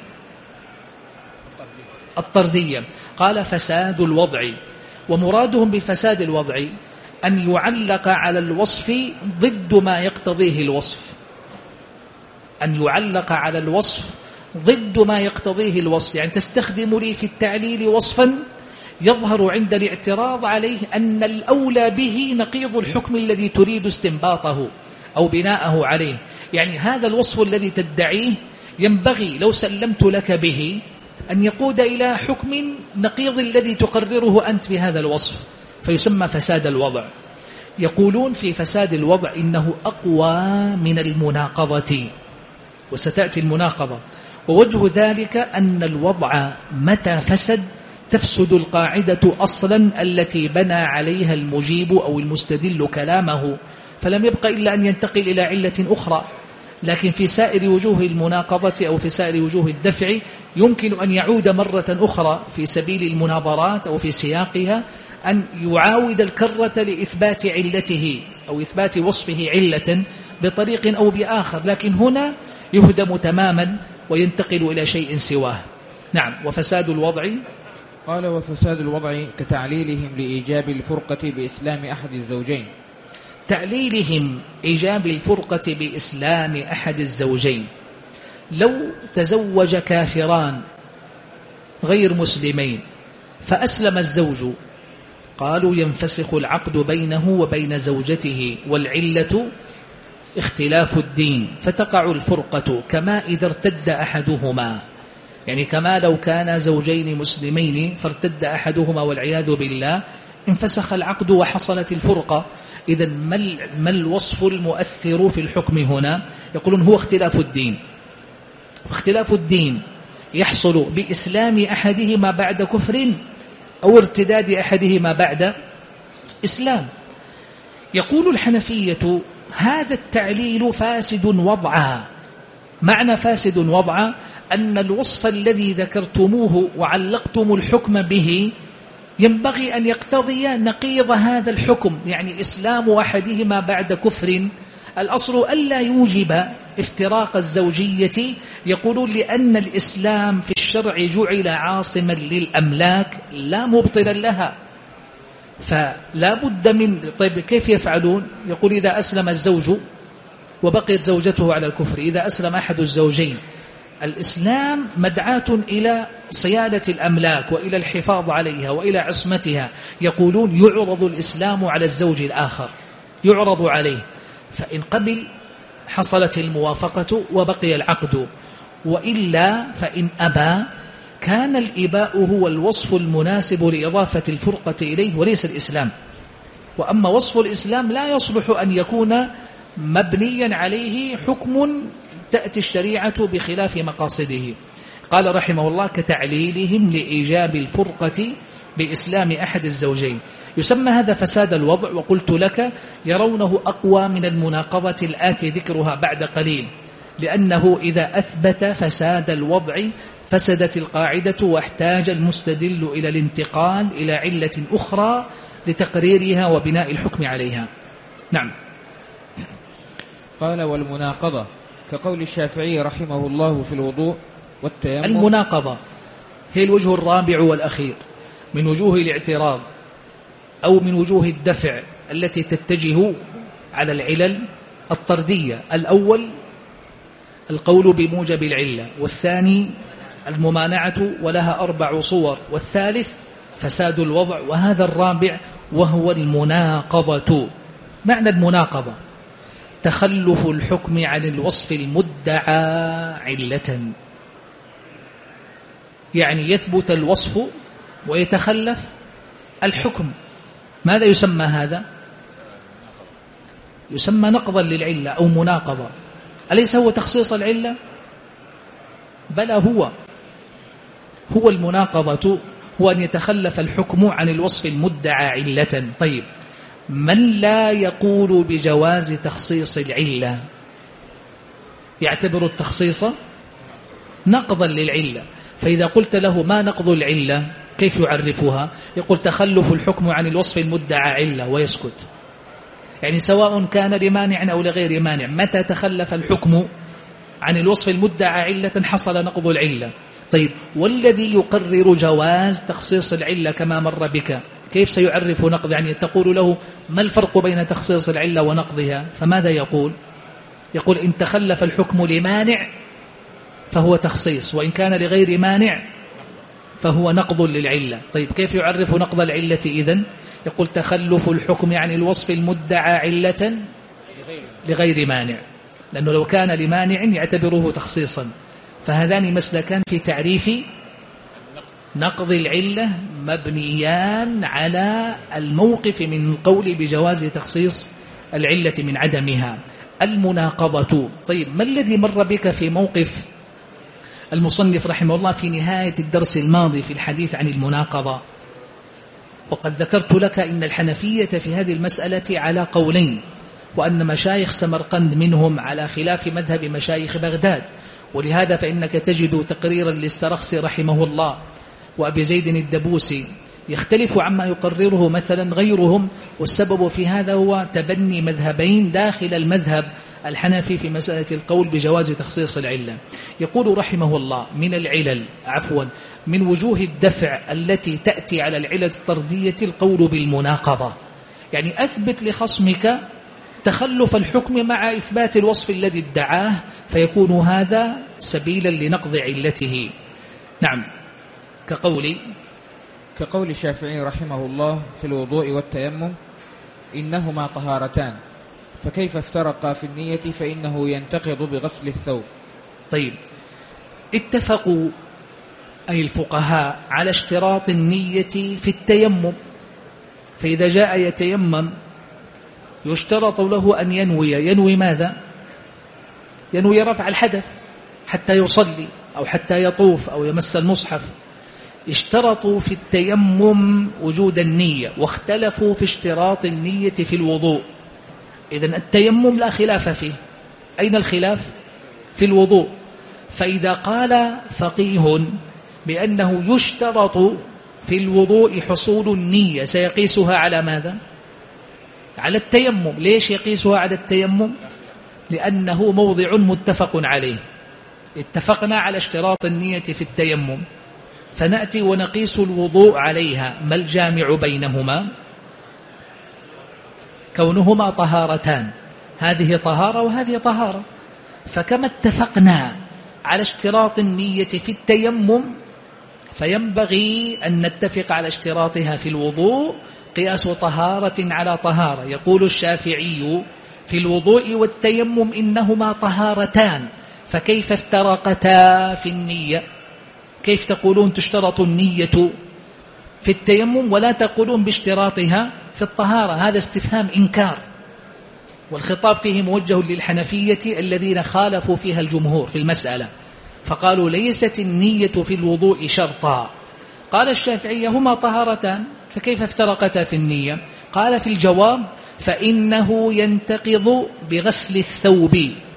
الطردية. قال: فساد الوضع. ومرادهم بفساد الوضع أن يعلق على الوصف ضد ما يقتضيه الوصف، أن يعلق على الوصف ضد ما يقتضيه الوصف. يعني تستخدم لي في التعليل وصفا يظهر عند الاعتراض عليه أن الأولى به نقيض الحكم الذي تريد استنباطه أو بناءه عليه. يعني هذا الوصف الذي تدعيه ينبغي لو سلمت لك به أن يقود إلى حكم نقيض الذي تقرره أنت بهذا الوصف، فيسمى فساد الوضع. يقولون في فساد الوضع إنه أقوى من المناقضة، وستأتي المناقضة. ووجه ذلك أن الوضع متى فسد تفسد القاعدة أصلا التي بنى عليها المجيب أو المستدل كلامه، فلم يبق إلا أن ينتقل إلى علة أخرى. لكن في سائر وجوه المناقضة أو في سائر وجوه الدفع يمكن أن يعود مرة أخرى في سبيل المناظرات أو في سياقها أن يعاود الكرة لإثبات علته أو إثبات وصفه علة بطريق أو بآخر، لكن هنا يهدم تماما وينتقل إلى شيء سواه. نعم. وفساد الوضع، قال وفساد الوضع كتعليلهم لإيجاب الفرقة بإسلام أحد الزوجين. تعليلهم إيجاب الفرقة بإسلام أحد الزوجين. لو تزوج كافران غير مسلمين فأسلم الزوج، قالوا ينفسخ العقد بينه وبين زوجته، والعلة اختلاف الدين، فتقع الفرقة كما إذا ارتد أحدهما. يعني كما لو كان زوجين مسلمين فارتد أحدهما والعياذ بالله انفسخ العقد وحصلت الفرقة. إذن ما الوصف المؤثر في الحكم هنا؟ يقولون هو اختلاف الدين. اختلاف الدين يحصل بإسلام أحدهما بعد كفر أو ارتداد أحدهما بعد إسلام. يقول الحنفية هذا التعليل فاسد وضعا. معنى فاسد وضعا أن الوصف الذي ذكرتموه وعلقتم الحكم به ينبغي أن يقتضي نقيض هذا الحكم، يعني إسلام أحدهما بعد كفر. الأصل ألا يوجب افتراق الزوجية، يقولون لأن الإسلام في الشرع جعل عاصما للأملاك لا مبطلا لها، فلا بد من. طيب كيف يفعلون؟ يقول إذا أسلم الزوج وبقيت زوجته على الكفر، إذا أسلم أحد الزوجين، الإسلام مدعاة إلى صيانة الأملاك وإلى الحفاظ عليها وإلى عصمتها. يقولون يعرض الإسلام على الزوج الآخر، يعرض عليه، فإن قبل حصلت الموافقة وبقي العقد، وإلا فإن أبى كان الإباء هو الوصف المناسب لإضافة الفرقة إليه وليس الإسلام. وأما وصف الإسلام لا يصلح أن يكون مبنيا عليه حكم تأتي الشريعة بخلاف مقاصده. قال رحمه الله كتعليلهم لإيجاب الفرقة بإسلام أحد الزوجين. يسمى هذا فساد الوضع. وقلت لك يرونه أقوى من المناقضة الآتي ذكرها بعد قليل، لأنه إذا أثبت فساد الوضع فسدت القاعدة واحتاج المستدل إلى الانتقال إلى علة أخرى لتقريرها وبناء الحكم عليها. نعم. قال والمناقضة كقول الشافعي رحمه الله في الوضوء والتيمم. المناقضة هي الوجه الرابع والأخير من وجوه الاعتراض أو من وجوه الدفع التي تتجه على العلل الطردية. الأول القول بموجب العلة، والثاني الممانعة ولها 4 صور، والثالث فساد الوضع، وهذا الرابع وهو المناقضة. معنى المناقضة تخلف الحكم عن الوصف المدعى علة، يعني يثبت الوصف ويتخلف الحكم. ماذا يسمى هذا؟ يسمى نقضا للعلة أو مناقضة. أليس هو تخصيص العلة؟ بل هو المناقضة هو أن يتخلف الحكم عن الوصف المدعى علة. طيب من لا يقول بجواز تخصيص العلة يعتبر التخصيص نقضا للعلة، فإذا قلت له ما نقض العلة كيف يعرفها؟ يقول تخلف الحكم عن الوصف المدعى علة ويسكت. يعني سواء كان لمانع أو لغير مانع، متى تخلف الحكم عن الوصف المدعى علة حصل نقض العلة. طيب والذي يقرر جواز تخصيص العلة كما مر بك كيف سيعرف نقض؟ يعني تقول له ما الفرق بين تخصيص العلة ونقضها؟ فماذا يقول؟ يقول إن تخلف الحكم لمانع فهو تخصيص، وإن كان لغير مانع فهو نقض للعلة. طيب كيف يعرف نقض العلة إذن؟ يقول تخلف الحكم عن الوصف المدعى علة لغير مانع، لأنه لو كان لمانع يعتبره تخصيصا. فهذان مسلكان في تعريف نقض العلة مبنيان على الموقف من القول بجواز تخصيص العلة من عدمها. المناقضة، طيب ما الذي مر بك في موقف المصنف رحمه الله في نهاية الدرس الماضي في الحديث عن المناقضة؟ وقد ذكرت لك إن الحنفية في هذه المسألة على قولين، وأن مشايخ سمرقند منهم على خلاف مذهب مشايخ بغداد، ولهذا فإنك تجد تقريرا للسرخسي رحمه الله وأبي زيد الدبوسي يختلف عما يقرره مثلا غيرهم، والسبب في هذا هو تبني مذهبين داخل المذهب الحنفي في مسألة القول بجواز تخصيص العلة. يقول رحمه الله من وجوه الدفع التي تأتي على العلة الطردية القول بالمناقضة، يعني أثبت لخصمك تخلف الحكم مع إثبات الوصف الذي ادعاه، فيكون هذا سبيلا لنقض علته. نعم، كقول الشافعي رحمه الله في الوضوء والتيمم إنهما طهارتان، فكيف افترقا في النية فإنه ينتقض بغسل الثوب. طيب، اتفقوا أي الفقهاء على اشتراط النية في التيمم، فإذا جاء يتيمم يشترط له أن ينوي ماذا؟ ينوي رفع الحدث حتى يصلي أو حتى يطوف أو يمس المصحف. اشترطوا في التيمم وجود النية، واختلفوا في اشتراط النية في الوضوء. إذن التيمم لا خلاف فيه. أين الخلاف؟ في الوضوء. فإذا قال فقيه بأنه يشترط في الوضوء حصول النية، سيقيسها على ماذا؟ على التيمم. ليش يقيسها على التيمم؟ لأنه موضع متفق عليه، اتفقنا على اشتراط النية في التيمم، فنأتي ونقيس الوضوء عليها. ما الجامع بينهما؟ كونهما طهارتان، هذه طهارة وهذه طهارة. فكما اتفقنا على اشتراط النية في التيمم، فينبغي أن نتفق على اشتراطها في الوضوء، قياس طهارة على طهارة. يقول الشافعي في الوضوء والتيمم إنهما طهارتان، فكيف افترقتا في النية؟ كيف تقولون تشترط النية في التيمم ولا تقولون باشتراطها في الطهارة؟ هذا استفهام إنكار، والخطاب فيه موجه للحنفية الذين خالفوا فيها الجمهور في المسألة، فقالوا ليست النية في الوضوء شرطا. قال الشافعي هما طهارتان، فكيف افترقتا في النية؟ قال في الجواب فإنه ينتقض بغسل الثوب.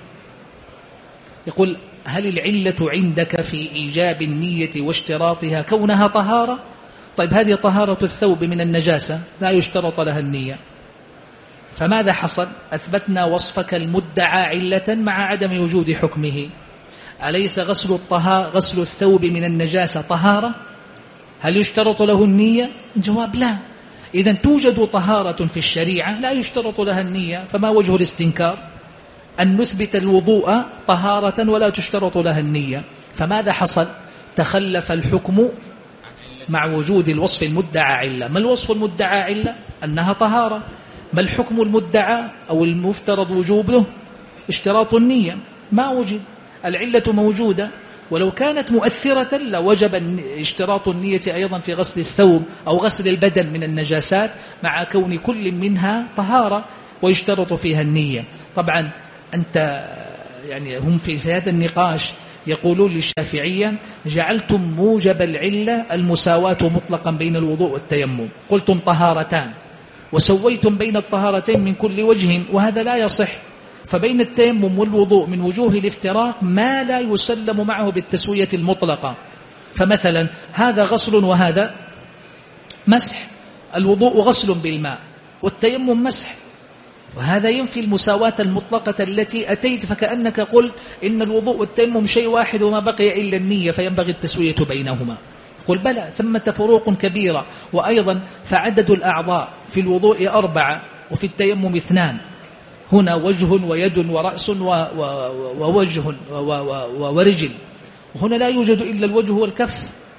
يقول هل العلة عندك في إيجاب النية واشتراطها كونها طهارة؟ طيب هذه طهارة الثوب من النجاسة لا يشترط لها النية، فماذا حصل؟ أثبتنا وصفك المدعى علة مع عدم وجود حكمه. أليس غسل الثوب من النجاسة طهارة؟ هل يشترط له النية؟ الجواب لا. إذن توجد طهارة في الشريعة لا يشترط لها النية، فما وجه الاستنكار؟ أن نثبت الوضوء طهارة ولا تشترط لها النية. فماذا حصل؟ تخلف الحكم مع وجود الوصف المدعى علة. ما الوصف المدعى علة؟ أنها طهارة. ما الحكم المدعى أو المفترض وجوبه؟ اشتراط النية. ما وجد، العلة موجودة، ولو كانت مؤثرة لوجب اشتراط النية أيضا في غسل الثوب أو غسل البدن من النجاسات، مع كون كل منها طهارة ويشترط فيها النية. طبعا أنت يعني هم في هذا النقاش يقولون للشافعية جعلتم موجب العلة المساواة مطلقا بين الوضوء والتيمم، قلتم طهارتان وسويتم بين الطهارتين من كل وجه، وهذا لا يصح. فبين التيمم والوضوء من وجوه الافتراق ما لا يسلم معه بالتسوية المطلقة. فمثلا هذا غسل وهذا مسح، الوضوء غسل بالماء والتيمم مسح، وهذا ينفي المساواة المطلقة التي أتيت، فكأنك قلت إن الوضوء والتيمم شيء واحد وما بقي إلا النية فينبغي التسوية بينهما. قل بلى، ثمة فروق كبيرة. وأيضا فعدد الأعضاء في الوضوء 4 وفي التيمم 2، هنا وجه ويد ورأس ووجه ورجل، وهنا لا يوجد إلا الوجه والكف.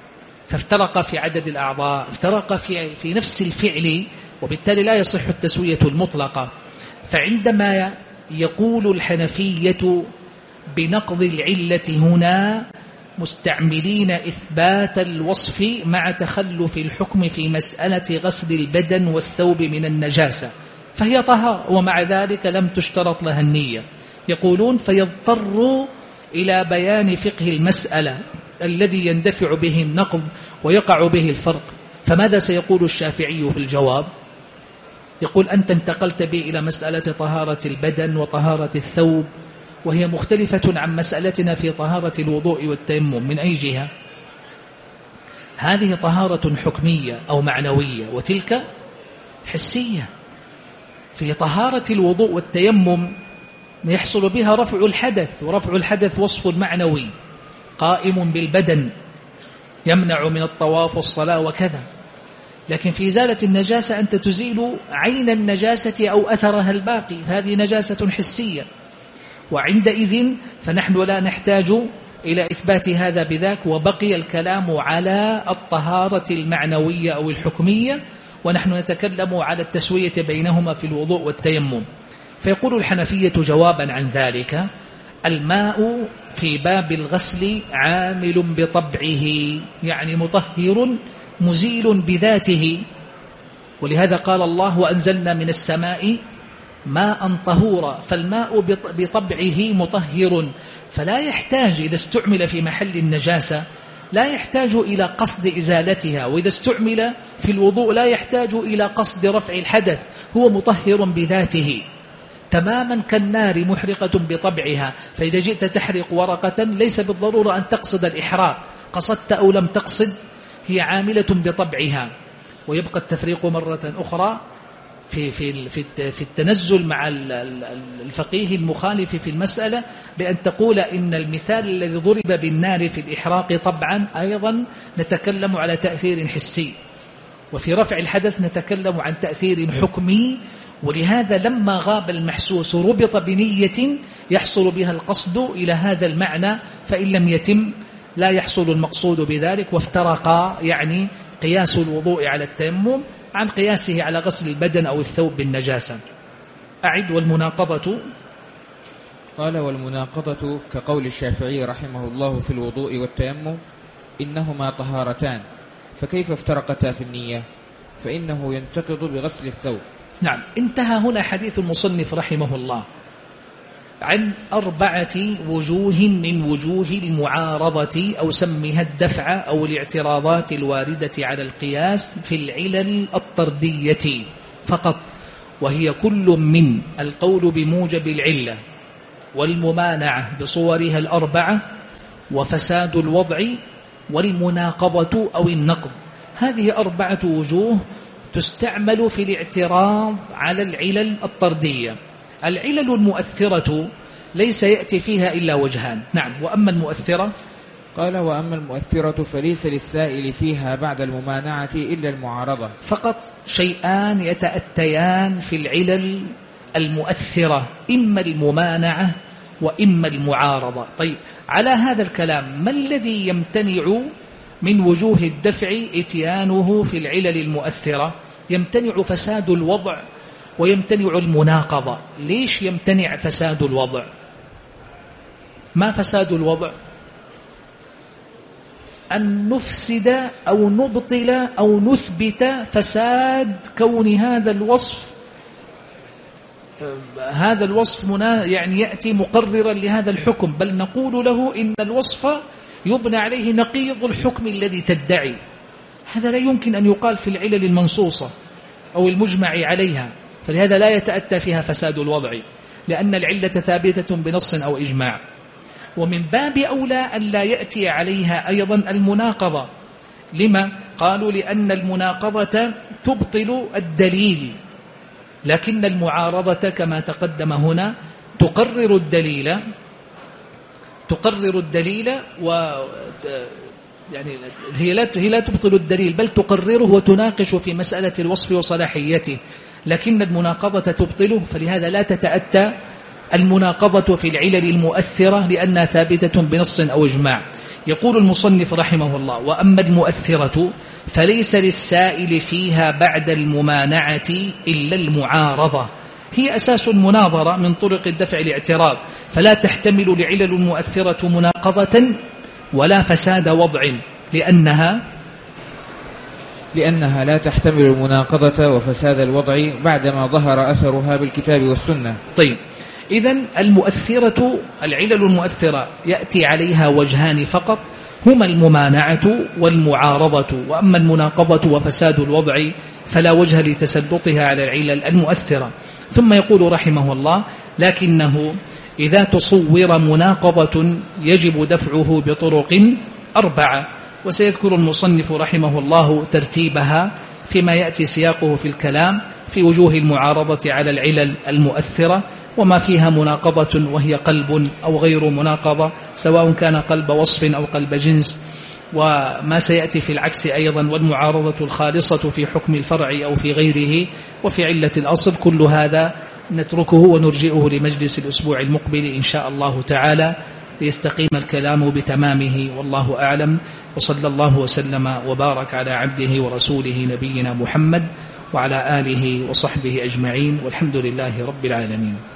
فافترق في عدد الأعضاء، افترق في نفس الفعل، وبالتالي لا يصح التسوية المطلقة. فعندما يقول الحنفية بنقض العلة هنا مستعملين إثبات الوصف مع تخلف الحكم في مسألة غسل البدن والثوب من النجاسة، فهي طهارة ومع ذلك لم تشترط لها النية. يقولون فيضطر إلى بيان فقه المسألة الذي يندفع به النقض ويقع به الفرق. فماذا سيقول الشافعي في الجواب؟ يقول أنت انتقلت به إلى مسألة طهارة البدن وطهارة الثوب، وهي مختلفة عن مسألتنا في طهارة الوضوء والتيمم. من أي جهة؟ هذه طهارة حكمية أو معنوية، وتلك حسية. في طهارة الوضوء والتيمم يحصل بها رفع الحدث، ورفع الحدث وصف معنوي قائم بالبدن يمنع من الطواف والصلاة وكذا. لكن في إزالة النجاسة أنت تزيل عين النجاسة أو أثرها الباقي، هذه نجاسة حسية، وعندئذ فنحن لا نحتاج إلى إثبات هذا بذاك، وبقي الكلام على الطهارة المعنوية أو الحكمية، ونحن نتكلم على التسوية بينهما في الوضوء والتيمم. فيقول الحنفية جوابا عن ذلك: الماء في باب الغسل عامل بطبعه، يعني مطهر مزيل بذاته، ولهذا قال الله: وأنزلنا من السماء ماء طهورا. فالماء بطبعه مطهر، فلا يحتاج إذا استعمل في محل النجاسة لا يحتاج إلى قصد إزالتها، وإذا استعمل في الوضوء لا يحتاج إلى قصد رفع الحدث، هو مطهر بذاته تماما كالنار محرقة بطبعها. فإذا جئت تحرق ورقة ليس بالضرورة أن تقصد الإحراق، قصدت أو لم تقصد هي عاملة بطبعها. ويبقى التفريق مرة أخرى في التنزل مع الفقيه المخالف في المسألة، بأن تقول إن المثال الذي ضرب بالنار في الإحراق طبعا أيضا نتكلم على تأثير حسي، وفي رفع الحدث نتكلم عن تأثير حكمي. ولهذا لما غاب المحسوس ربط بنية يحصل بها القصد إلى هذا المعنى، فإن لم يتم لا يحصل المقصود بذلك. وافترقا، يعني قياس الوضوء على التيمم عن قياسه على غسل البدن أو الثوب بالنجاسة. أعد. والمناقضة، قال: والمناقضة كقول الشافعي رحمه الله في الوضوء والتيمم إنهما طهارتان، فكيف افترقتا في النية؟ فإنه ينتقض بغسل الثوب. نعم، انتهى هنا حديث المصنف رحمه الله عن 4 وجوه من وجوه المعارضة، أو سمها الدفع أو الاعتراضات الواردة على القياس في العلل الطردية فقط، وهي كل من القول بموجب العلة، والممانعة بصورها 4، وفساد الوضع، والمناقضة أو النقض. هذه 4 وجوه تستعمل في الاعتراض على العلل الطردية. العلل المؤثرة ليس يأتي فيها إلا وجهان. نعم. وأما المؤثرة، قال: وأما المؤثرة فليس للسائل فيها بعد الممانعة إلا المعارضة. فقط شيئان يتأتيان في العلل المؤثرة، إما الممانعة وإما المعارضة. طيب، على هذا الكلام ما الذي يمتنع من وجوه الدفع إتيانه في العلل المؤثرة؟ يمتنع فساد الوضع ويمتنع المناقضة. ليش يمتنع فساد الوضع؟ ما فساد الوضع؟ أن نفسد أو نبطل أو نثبت فساد كون هذا الوصف يعني يأتي مقررا لهذا الحكم، بل نقول له إن الوصف يبنى عليه نقيض الحكم الذي تدعي. هذا لا يمكن أن يقال في العلل المنصوصة أو المجمع عليها، فلهذا لا يتأتى فيها فساد الوضع، لأن العلة ثابتة بنص أو إجماع. ومن باب أولى أن لا يأتي عليها أيضا المناقضة. لما؟ قالوا: لأن المناقضة تبطل الدليل، لكن المعارضة كما تقدم هنا تقرر الدليل يعني هي لا تبطل الدليل، بل تقرره وتناقش في مسألة الوصف وصلاحيته، لكن المناقضة تبطله، فلهذا لا تتأتى المناقضة في العلل المؤثرة لأنها ثابتة بنص أو إجماع. يقول المصنف رحمه الله: وأما المؤثرة فليس للسائل فيها بعد الممانعة إلا المعارضة، هي أساس المناظرة من طرق الدفع الاعتراض، فلا تحتمل العلل المؤثرة مناقضة ولا فساد وضع، لأنها لا تحتمل المناقضة وفساد الوضع بعدما ظهر أثرها بالكتاب والسنة. طيب، إذن المؤثرة، العلل المؤثرة يأتي عليها وجهان فقط، هما الممانعة والمعارضة، وأما المناقضة وفساد الوضع فلا وجه لتسلطها على العلل المؤثرة. ثم يقول رحمه الله: لكنه إذا تصور مناقضة يجب دفعه بطرق 4، وسيذكر المصنف رحمه الله ترتيبها فيما يأتي سياقه في الكلام في وجوه المعارضة على العلل المؤثرة، وما فيها مناقضة وهي قلب أو غير مناقضة، سواء كان قلب وصف أو قلب جنس، وما سيأتي في العكس أيضا، والمعارضة الخالصة في حكم الفرع أو في غيره وفي علة الأصل. كل هذا نتركه ونرجئه لمجلس الأسبوع المقبل إن شاء الله تعالى ليستقيم الكلام بتمامه، والله أعلم. وصلى الله وسلم وبارك على عبده ورسوله نبينا محمد وعلى آله وصحبه أجمعين، والحمد لله رب العالمين.